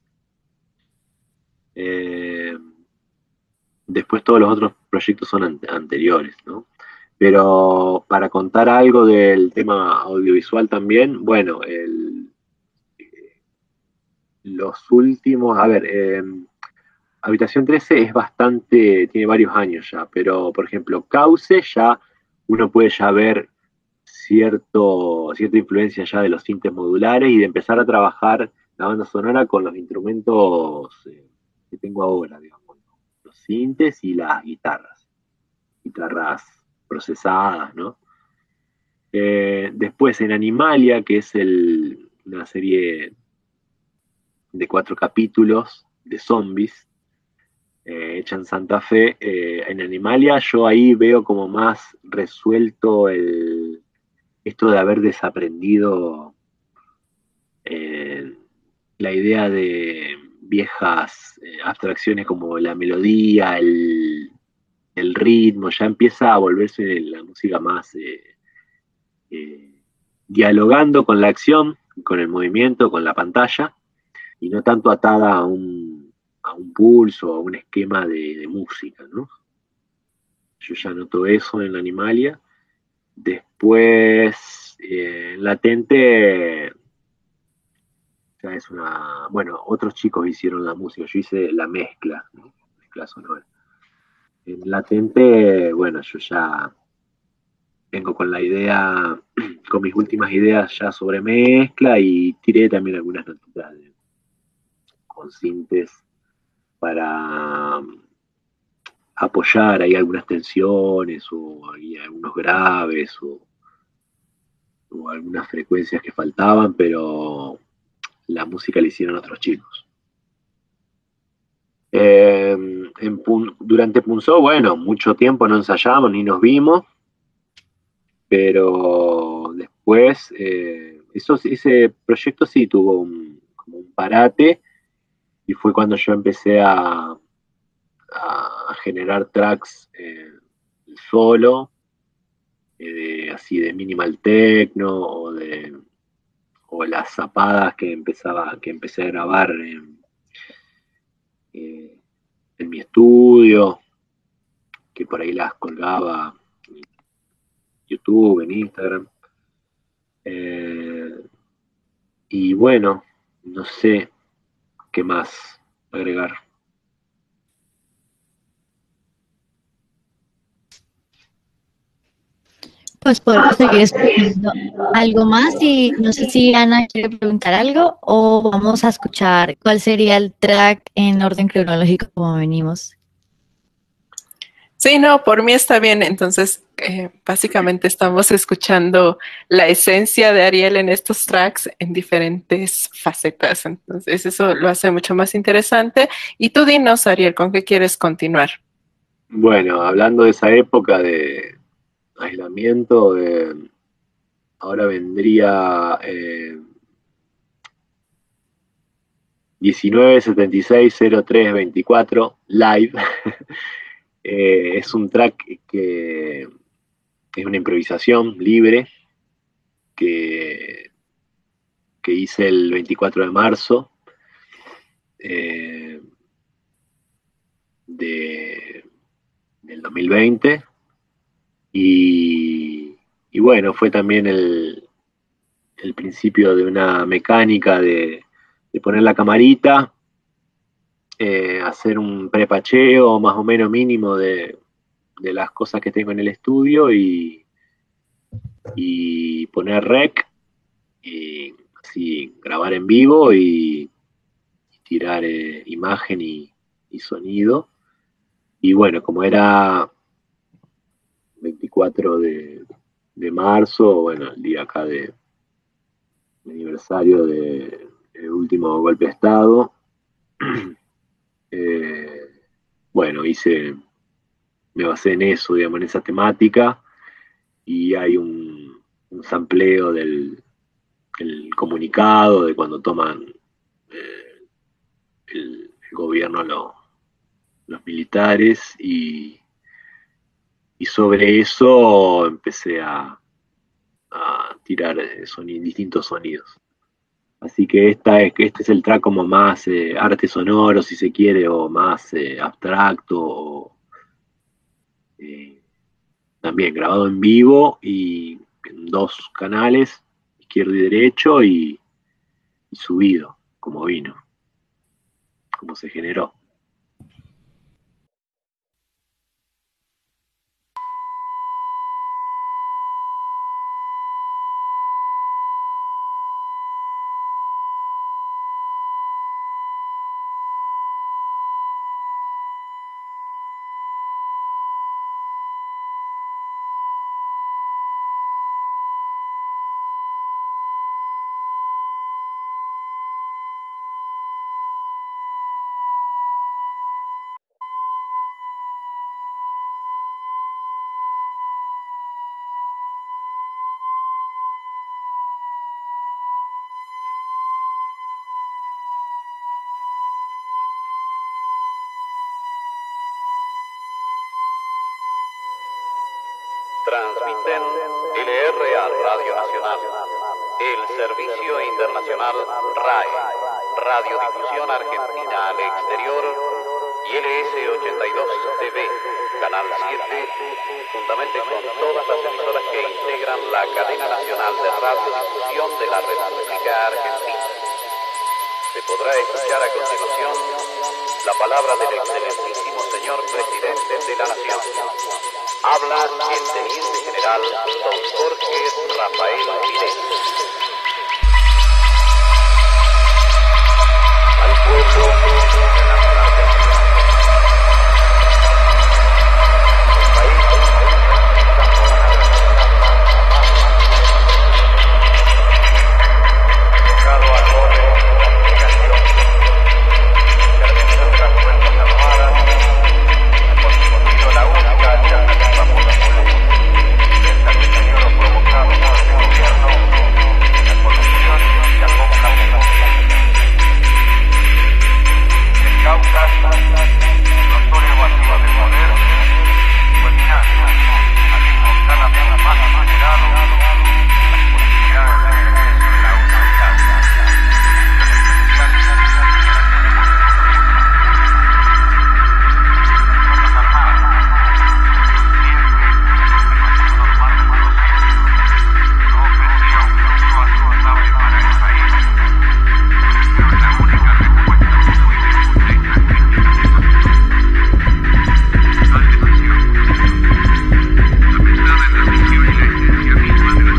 Eh, después todos los otros proyectos son an anteriores, ¿no? Pero para contar algo del tema audiovisual también, bueno, el, eh, los últimos, a ver, eh, Habitación trece es bastante, tiene varios años ya, pero por ejemplo, Cauce ya uno puede ya ver cierto, cierta influencia ya de los sintes modulares y de empezar a trabajar la banda sonora con los instrumentos eh, que tengo ahora, digamos, los sintes y las guitarras, guitarras procesadas, ¿no? Eh, después en Animalia, que es el, una serie de cuatro capítulos de zombies, eh, hecha en Santa Fe, eh, en Animalia yo ahí veo como más resuelto el, esto de haber desaprendido eh, la idea de viejas eh, abstracciones como la melodía, el, el, ritmo, ya empieza a volverse la música más eh, eh, dialogando con la acción, con el movimiento, con la pantalla, y no tanto atada a un, a un pulso, a un esquema de, de música, ¿no? Yo ya noto eso en la Animalia. Después, eh, Latente, ya es una... Bueno, otros chicos hicieron la música, yo hice la mezcla, ¿no? Mezcla sonora. En Latente, bueno, yo ya vengo con la idea, con mis últimas ideas ya sobre mezcla y tiré también algunas notitas de, con sintes para apoyar ahí algunas tensiones o ahí algunos graves o, o algunas frecuencias que faltaban, pero la música la hicieron otros chicos. Eh, en Pun durante Punzó, bueno, mucho tiempo no ensayamos ni nos vimos, pero después, eh, eso, ese proyecto sí tuvo un, como un parate, y fue cuando yo empecé a, a generar tracks eh, solo, eh, así de minimal techno o de o las zapadas que empezaba que empecé a grabar en, eh, en mi estudio, que por ahí las colgaba en YouTube, en Instagram. Eh, y bueno, no sé qué más agregar. Pues podemos seguir escuchando algo más y no sé si Ana quiere preguntar algo o vamos a escuchar cuál sería el track en orden cronológico como venimos. Sí, no, por mí está bien. Entonces, eh, básicamente estamos escuchando la esencia de Ariel en estos tracks en diferentes facetas. Entonces, eso lo hace mucho más interesante. Y tú dinos, Ariel, ¿con qué quieres continuar? Bueno, hablando de esa época de aislamiento, eh, ahora vendría eh, diecinueve setenta y seis cero tres veinticuatro live. eh, es un track que es una improvisación libre que que hice el veinticuatro de marzo eh, de, del dos mil veinte. Y, y bueno, fue también el, el principio de una mecánica de, de poner la camarita, eh, hacer un prepacheo más o menos mínimo de, de las cosas que tengo en el estudio y, y poner rec y así grabar en vivo y, y tirar eh, imagen y, y sonido. Y bueno, como era veinticuatro de, de marzo, bueno, el día acá de, de aniversario del de último golpe de Estado, eh, bueno, hice, me basé en eso, digamos, en esa temática, y hay un, un sampleo del, del comunicado de cuando toman eh, el, el gobierno lo, los militares, y, y sobre eso empecé a, a tirar sonidos, distintos sonidos. Así que esta es, este es el track como más eh, arte sonoro, si se quiere, o más eh, abstracto, o, eh, también grabado en vivo y en dos canales, izquierdo y derecho, y, y subido, como vino, como se generó. Transmiten L R A Radio Nacional, el Servicio Internacional R A E, Radiodifusión Argentina al Exterior, y L S ochenta y dos T V, Canal siete, juntamente con todas las emisoras que integran la cadena nacional de radiodifusión de la República Argentina. Se podrá escuchar a continuación la palabra del excelentísimo señor presidente de la Nación. Habla el teniente general don Jorge Rafael Videla. Al pueblo de la la mitad de la misión y la esencia misma de la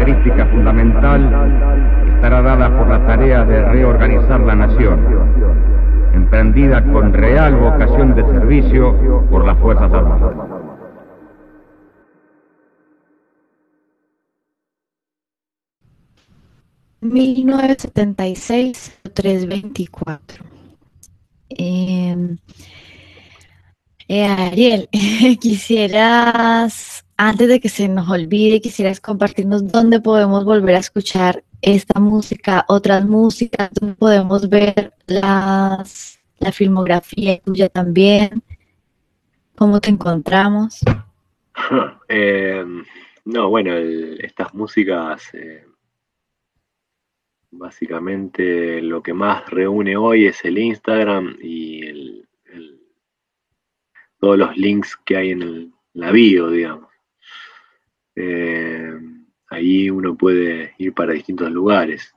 característica fundamental estará dada por la tarea de reorganizar la nación, emprendida con real vocación de servicio por las Fuerzas Armadas. mil novecientos setenta y seis, tres veinticuatro. Eh, eh, Ariel, quisieras, antes de que se nos olvide, quisieras compartirnos dónde podemos volver a escuchar esta música, otras músicas, dónde podemos ver las, la filmografía tuya también, cómo te encontramos. Eh, no, bueno, el, estas músicas... Eh, Básicamente lo que más reúne hoy es el Instagram y el, el, todos los links que hay en el, la bio, digamos. Eh, ahí uno puede ir para distintos lugares.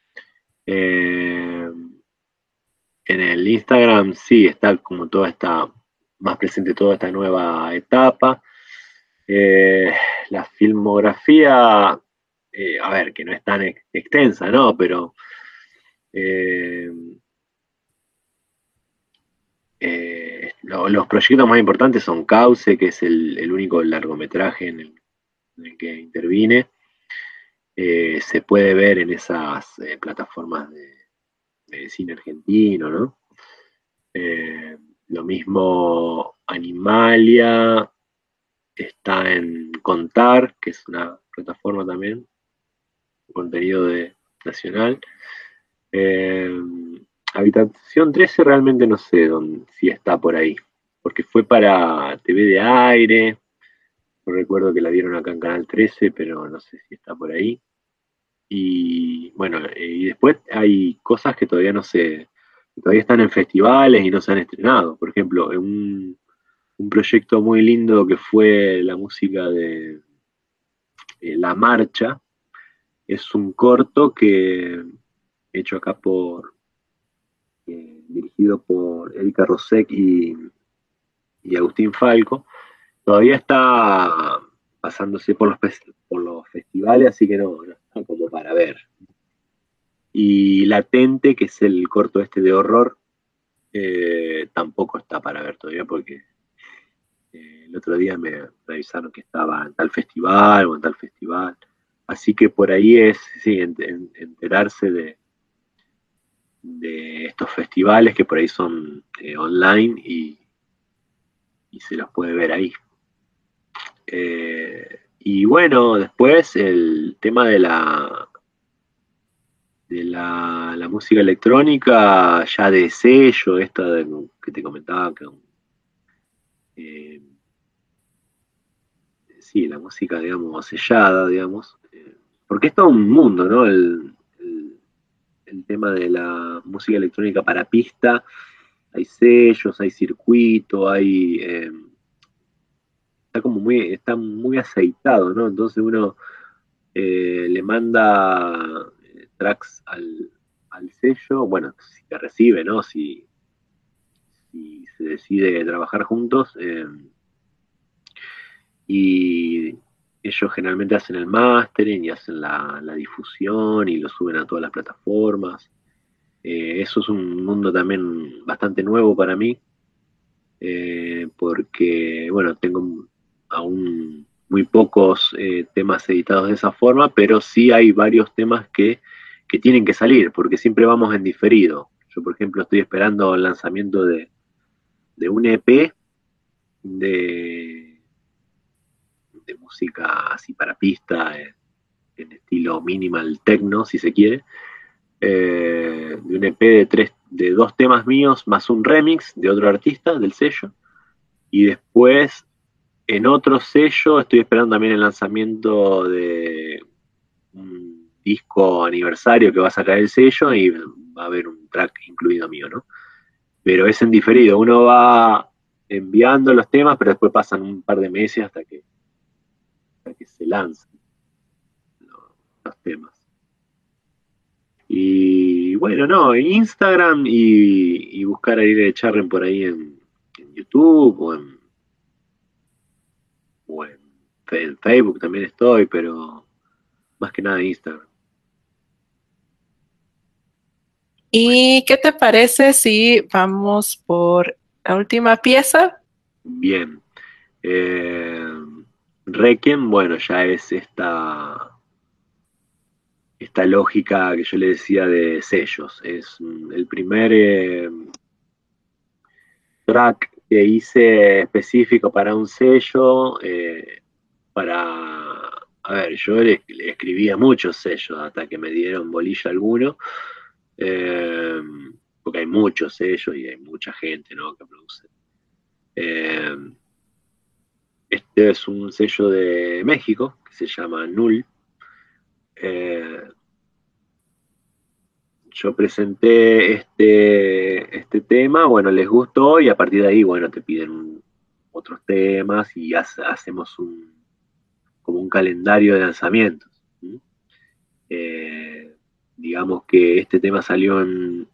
Eh, en el Instagram sí está como toda esta, más presente toda esta nueva etapa. Eh, la filmografía... Eh, a ver, que no es tan ex extensa, ¿no? Pero eh, eh, lo, los proyectos más importantes son Cauce, que es el, el único largometraje en el, en el que intervine. Eh, se puede ver en esas eh, plataformas de, de cine argentino, ¿no? Eh, lo mismo Animalia, está en Contar, que es una plataforma también, contenido de nacional. Eh, Habitación trece realmente no sé dónde, si está por ahí, porque fue para T V de Aire, no recuerdo que la dieron acá en Canal trece, pero no sé si está por ahí. Y bueno, y después hay cosas que todavía no sé, que todavía están en festivales y no se han estrenado. Por ejemplo, un, un proyecto muy lindo que fue la música de eh, La Marcha. Es un corto que hecho acá por, eh, dirigido por Erika Rosek y, y Agustín Falco. Todavía está pasándose por los, por los festivales, así que no, no está como para ver. Y Latente, que es el corto este de horror, eh, tampoco está para ver todavía porque eh, el otro día me avisaron que estaba en tal festival o en tal festival. Así que por ahí es, sí, en, en, enterarse de, de estos festivales que por ahí son eh, online y, y se los puede ver ahí. Eh, y bueno, después el tema de la de la, la música electrónica, ya de sello, esta de, que te comentaba, que eh, sí, la música, digamos, sellada, digamos, eh, porque es todo un mundo, ¿no? El, el, el tema de la música electrónica para pista, hay sellos, hay circuito, hay... Eh, está como muy, está muy aceitado, ¿no? Entonces uno eh, le manda tracks al, al sello, bueno, si te recibe, ¿no? Si, si se decide trabajar juntos, eh, y ellos generalmente hacen el mastering y hacen la, la difusión y lo suben a todas las plataformas. Eh, eso es un mundo también bastante nuevo para mí, eh, porque, bueno, tengo aún muy pocos eh, temas editados de esa forma, pero sí hay varios temas que, que tienen que salir, porque siempre vamos en diferido. Yo, por ejemplo, estoy esperando el lanzamiento de, de un E P de, de música así para pista, eh, en estilo minimal techno, si se quiere, eh, de un E P de, tres, de dos temas míos, más un remix de otro artista del sello, y después en otro sello estoy esperando también el lanzamiento de un disco aniversario que va a sacar el sello y va a haber un track incluido mío, ¿no? Pero es en diferido, uno va enviando los temas, pero después pasan un par de meses hasta que, hasta que se lanzan los, los temas. Y bueno, no, Instagram y, y buscar a Ariel Echarren por ahí en, en YouTube o en, o en, en Facebook también estoy, pero más que nada Instagram. ¿Y qué te parece si vamos por la última pieza? Bien. Eh, Requiem, bueno, ya es esta, esta lógica que yo le decía de sellos. Es mm, el primer eh, track que hice específico para un sello, eh, para... A ver, yo le, le escribía muchos sellos hasta que me dieron bolilla alguno, eh, porque hay muchos sellos y hay mucha gente, ¿no?, que produce. Eh, este es un sello de México que se llama Null. Eh, yo presenté este, este tema, bueno, les gustó y a partir de ahí, bueno, te piden un, otros temas y hace, hacemos un, como un calendario de lanzamientos. ¿Sí? Eh, digamos que este tema salió en,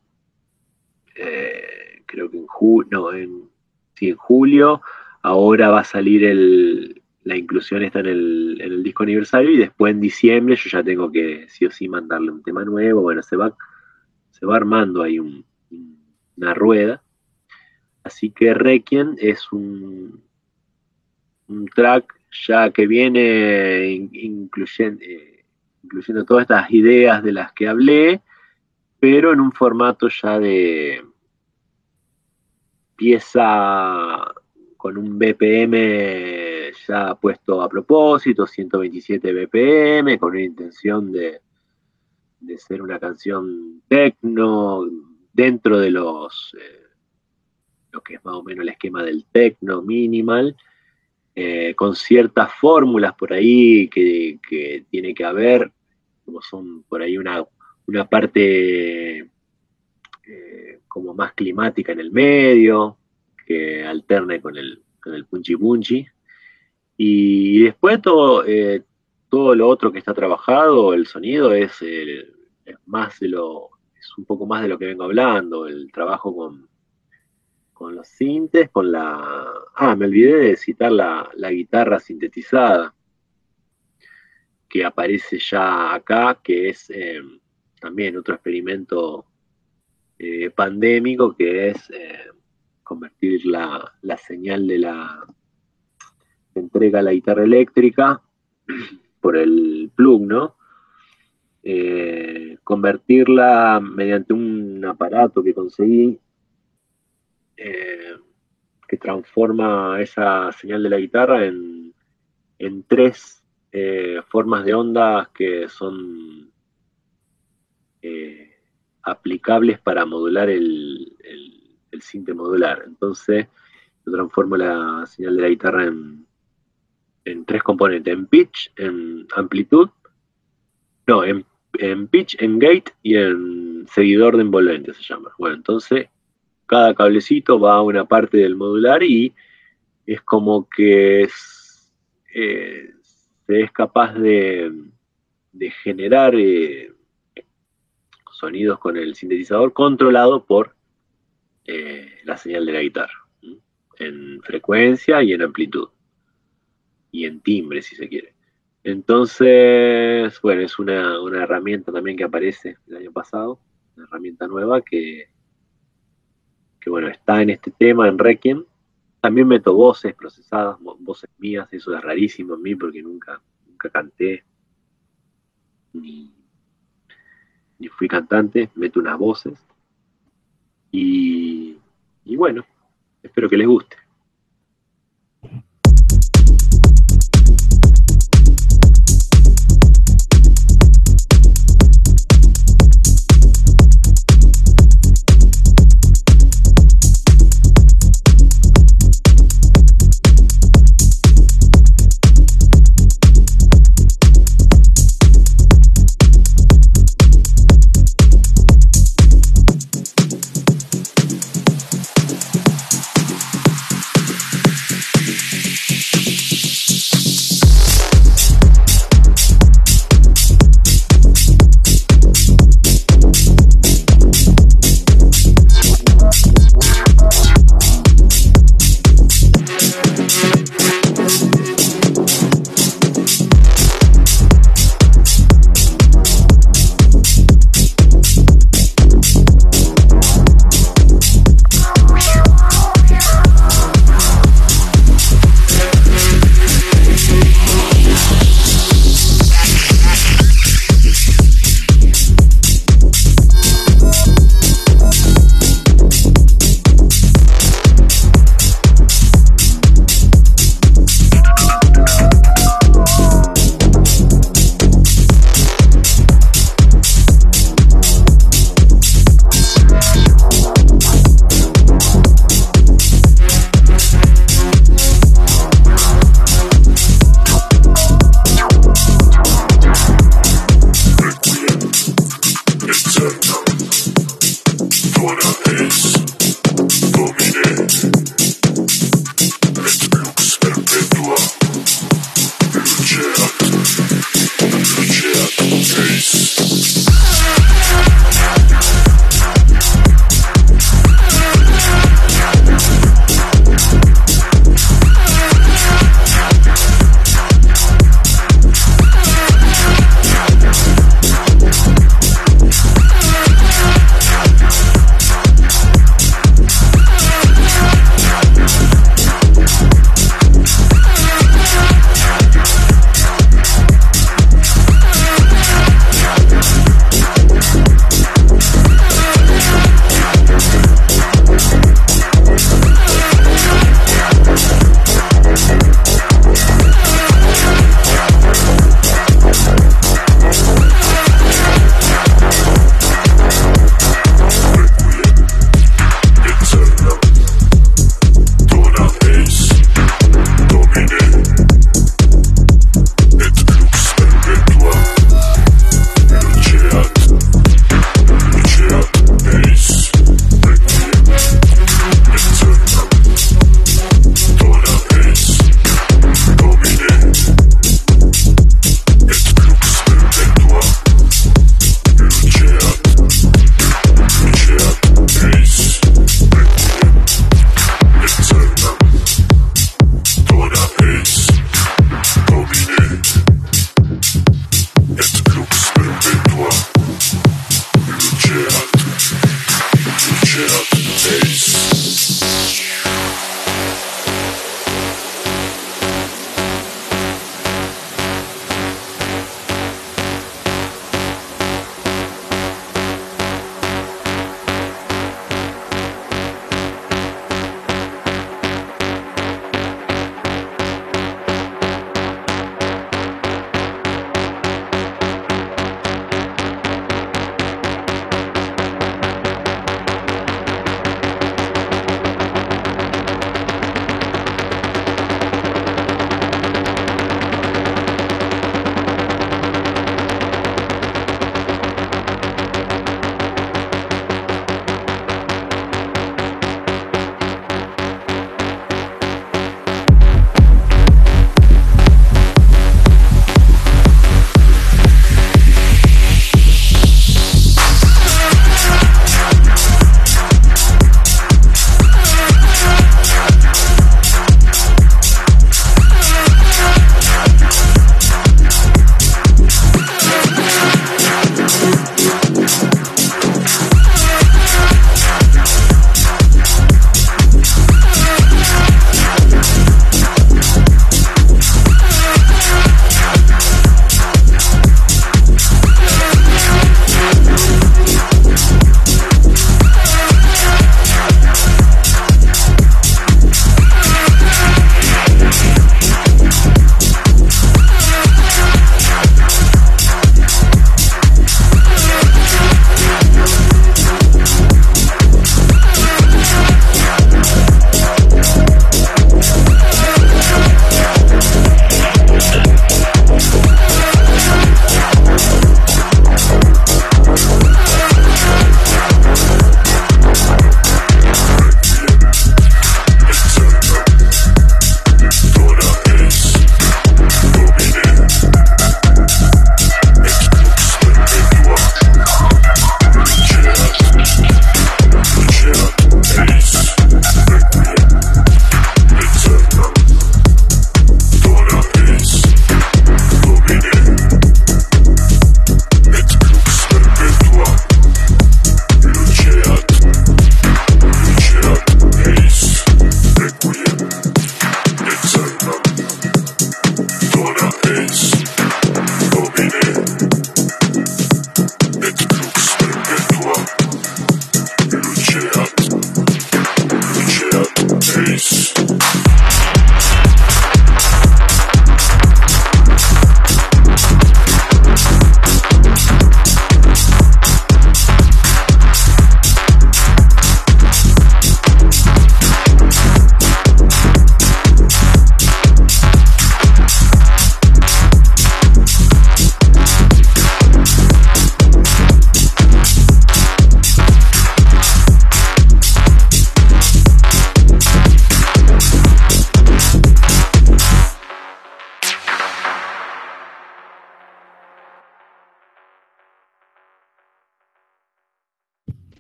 eh, creo que en julio, no, en, sí, en julio, ahora va a salir el, la inclusión esta en el, en el disco aniversario y después en diciembre yo ya tengo que sí o sí mandarle un tema nuevo, bueno, se va, se va armando ahí un, una rueda. Así que Requiem es un, un track ya que viene incluyendo, eh, incluyendo todas estas ideas de las que hablé, pero en un formato ya de pieza con un B P M ya puesto a propósito, ciento veintisiete B P M, con una intención de, de ser una canción techno dentro de los eh, lo que es más o menos el esquema del techno minimal, eh, con ciertas fórmulas por ahí que, que tiene que haber, como son por ahí una, una parte eh, como más climática en el medio, que alterne con el, con el punchi punchi. Y después todo, eh, todo lo otro que está trabajado, el sonido, es, eh, es más de lo, es un poco más de lo que vengo hablando, el trabajo con, con los sintes, con la... Ah, me olvidé de citar la, la guitarra sintetizada, que aparece ya acá, que es eh, también otro experimento eh, pandémico, que es eh, convertir la, la señal de la entrega a la guitarra eléctrica por el plug, ¿no? Eh, convertirla mediante un aparato que conseguí, eh, que transforma esa señal de la guitarra en, en tres eh, formas de ondas que son eh, aplicables para modular el, el, el sinte modular. Entonces yo transformo la señal de la guitarra en, en tres componentes: en pitch, en amplitud, no, en, en pitch, en gate y en seguidor de envolvente se llama. Bueno, entonces cada cablecito va a una parte del modular y es como que es, eh, se es capaz de, de generar eh, sonidos con el sintetizador controlado por eh, la señal de la guitarra, ¿sí? En frecuencia y en amplitud y en timbre, si se quiere. Entonces, bueno, es una, una herramienta también que aparece el año pasado, una herramienta nueva que, que bueno, está en este tema, en Requiem. También meto voces procesadas, voces mías, eso es rarísimo en mí porque nunca, nunca canté, ni, ni fui cantante, meto unas voces. Y, y bueno, espero que les guste.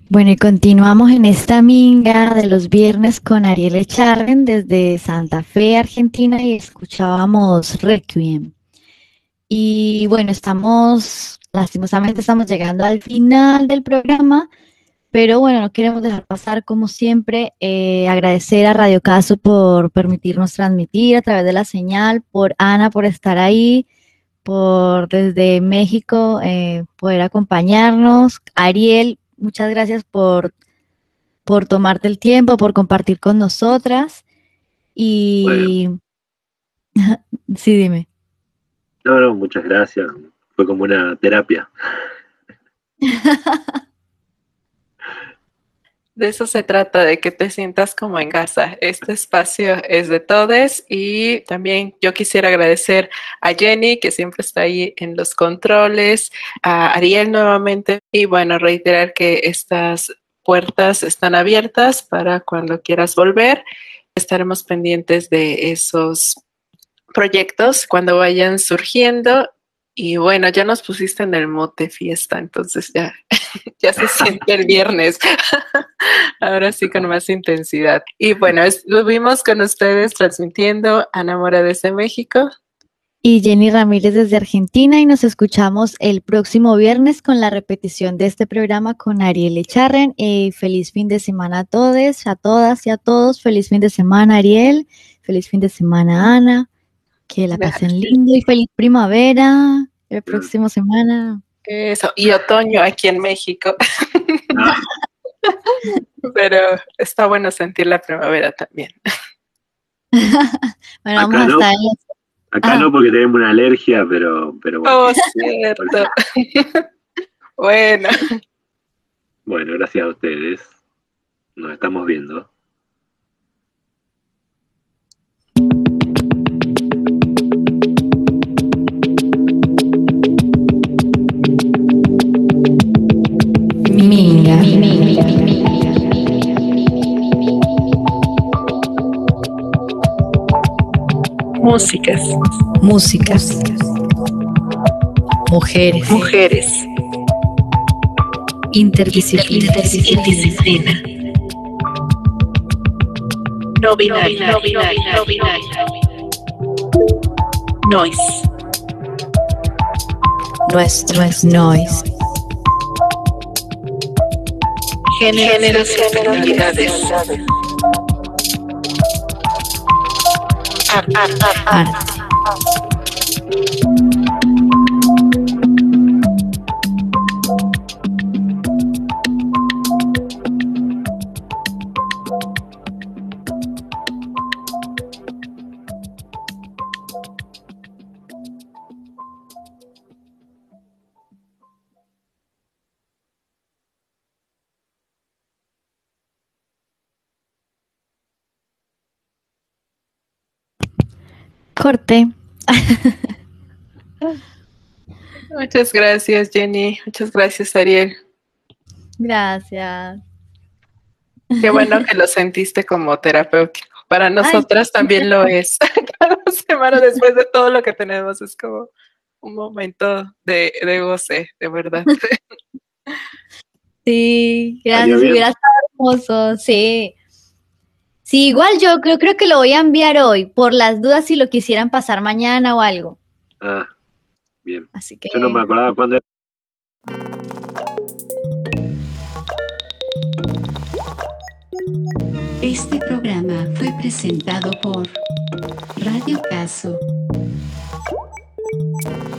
Bueno, y continuamos en esta minga de los viernes con Ariel Echarren desde Santa Fe, Argentina, y escuchábamos Requiem. Y bueno, estamos, lastimosamente estamos llegando al final del programa, pero bueno, no queremos dejar pasar, como siempre, eh, agradecer a Radio Caso por permitirnos transmitir a través de la señal, por Ana por estar ahí, por desde México eh, poder acompañarnos. Ariel, muchas gracias por, por tomarte el tiempo, por compartir con nosotras. Y Bueno, sí, dime. no, no, muchas gracias. Fue como una terapia. De eso se trata, de que te sientas como en casa. Este espacio es de todos y también yo quisiera agradecer a Jenny, que siempre está ahí en los controles, a Ariel nuevamente y bueno, reiterar que estas puertas están abiertas para cuando quieras volver. Estaremos pendientes de esos proyectos cuando vayan surgiendo. Y bueno, ya nos pusiste en el mood de fiesta, entonces ya, ya se siente el viernes. Ahora sí con más intensidad. Y bueno, estuvimos con ustedes transmitiendo Ana Mora desde México. Y Jenny Ramírez desde Argentina, y nos escuchamos el próximo viernes con la repetición de este programa con Ariel Echarren. Eh, feliz fin de semana a todos, a todas y a todos. Feliz fin de semana, Ariel. Feliz fin de semana, Ana. Que la pasen lindo y feliz primavera la próxima semana. Eso, y otoño aquí en México. Pero está bueno sentir la primavera también. Bueno, acá vamos no, a estar en las... acá ah. no porque tenemos una alergia, pero, pero bueno. Oh, cierto. Bueno. Bueno, gracias a ustedes. Nos estamos viendo. Minga. Músicas. Músicas. Mujeres. Mujeres. Interdisciplina. Interdisciplina. No binario. No binario. No binario. Noise. Nuestro es noise. Géneros y tonalidades. Arte. Arte. Corte. Muchas gracias, Jenny. Muchas gracias, Ariel. Gracias. Qué bueno que lo sentiste como terapéutico. Para nosotras Ay, también lo es. Cada semana después de todo lo que tenemos es como un momento de, de goce, de verdad. Sí, gracias. Hubiera estado hermoso. Sí. Sí, igual yo creo, creo que lo voy a enviar hoy, por las dudas si lo quisieran pasar mañana o algo. Ah, bien. Así que... Yo no me acordaba cuándo era. Este programa fue presentado por Radio Caso.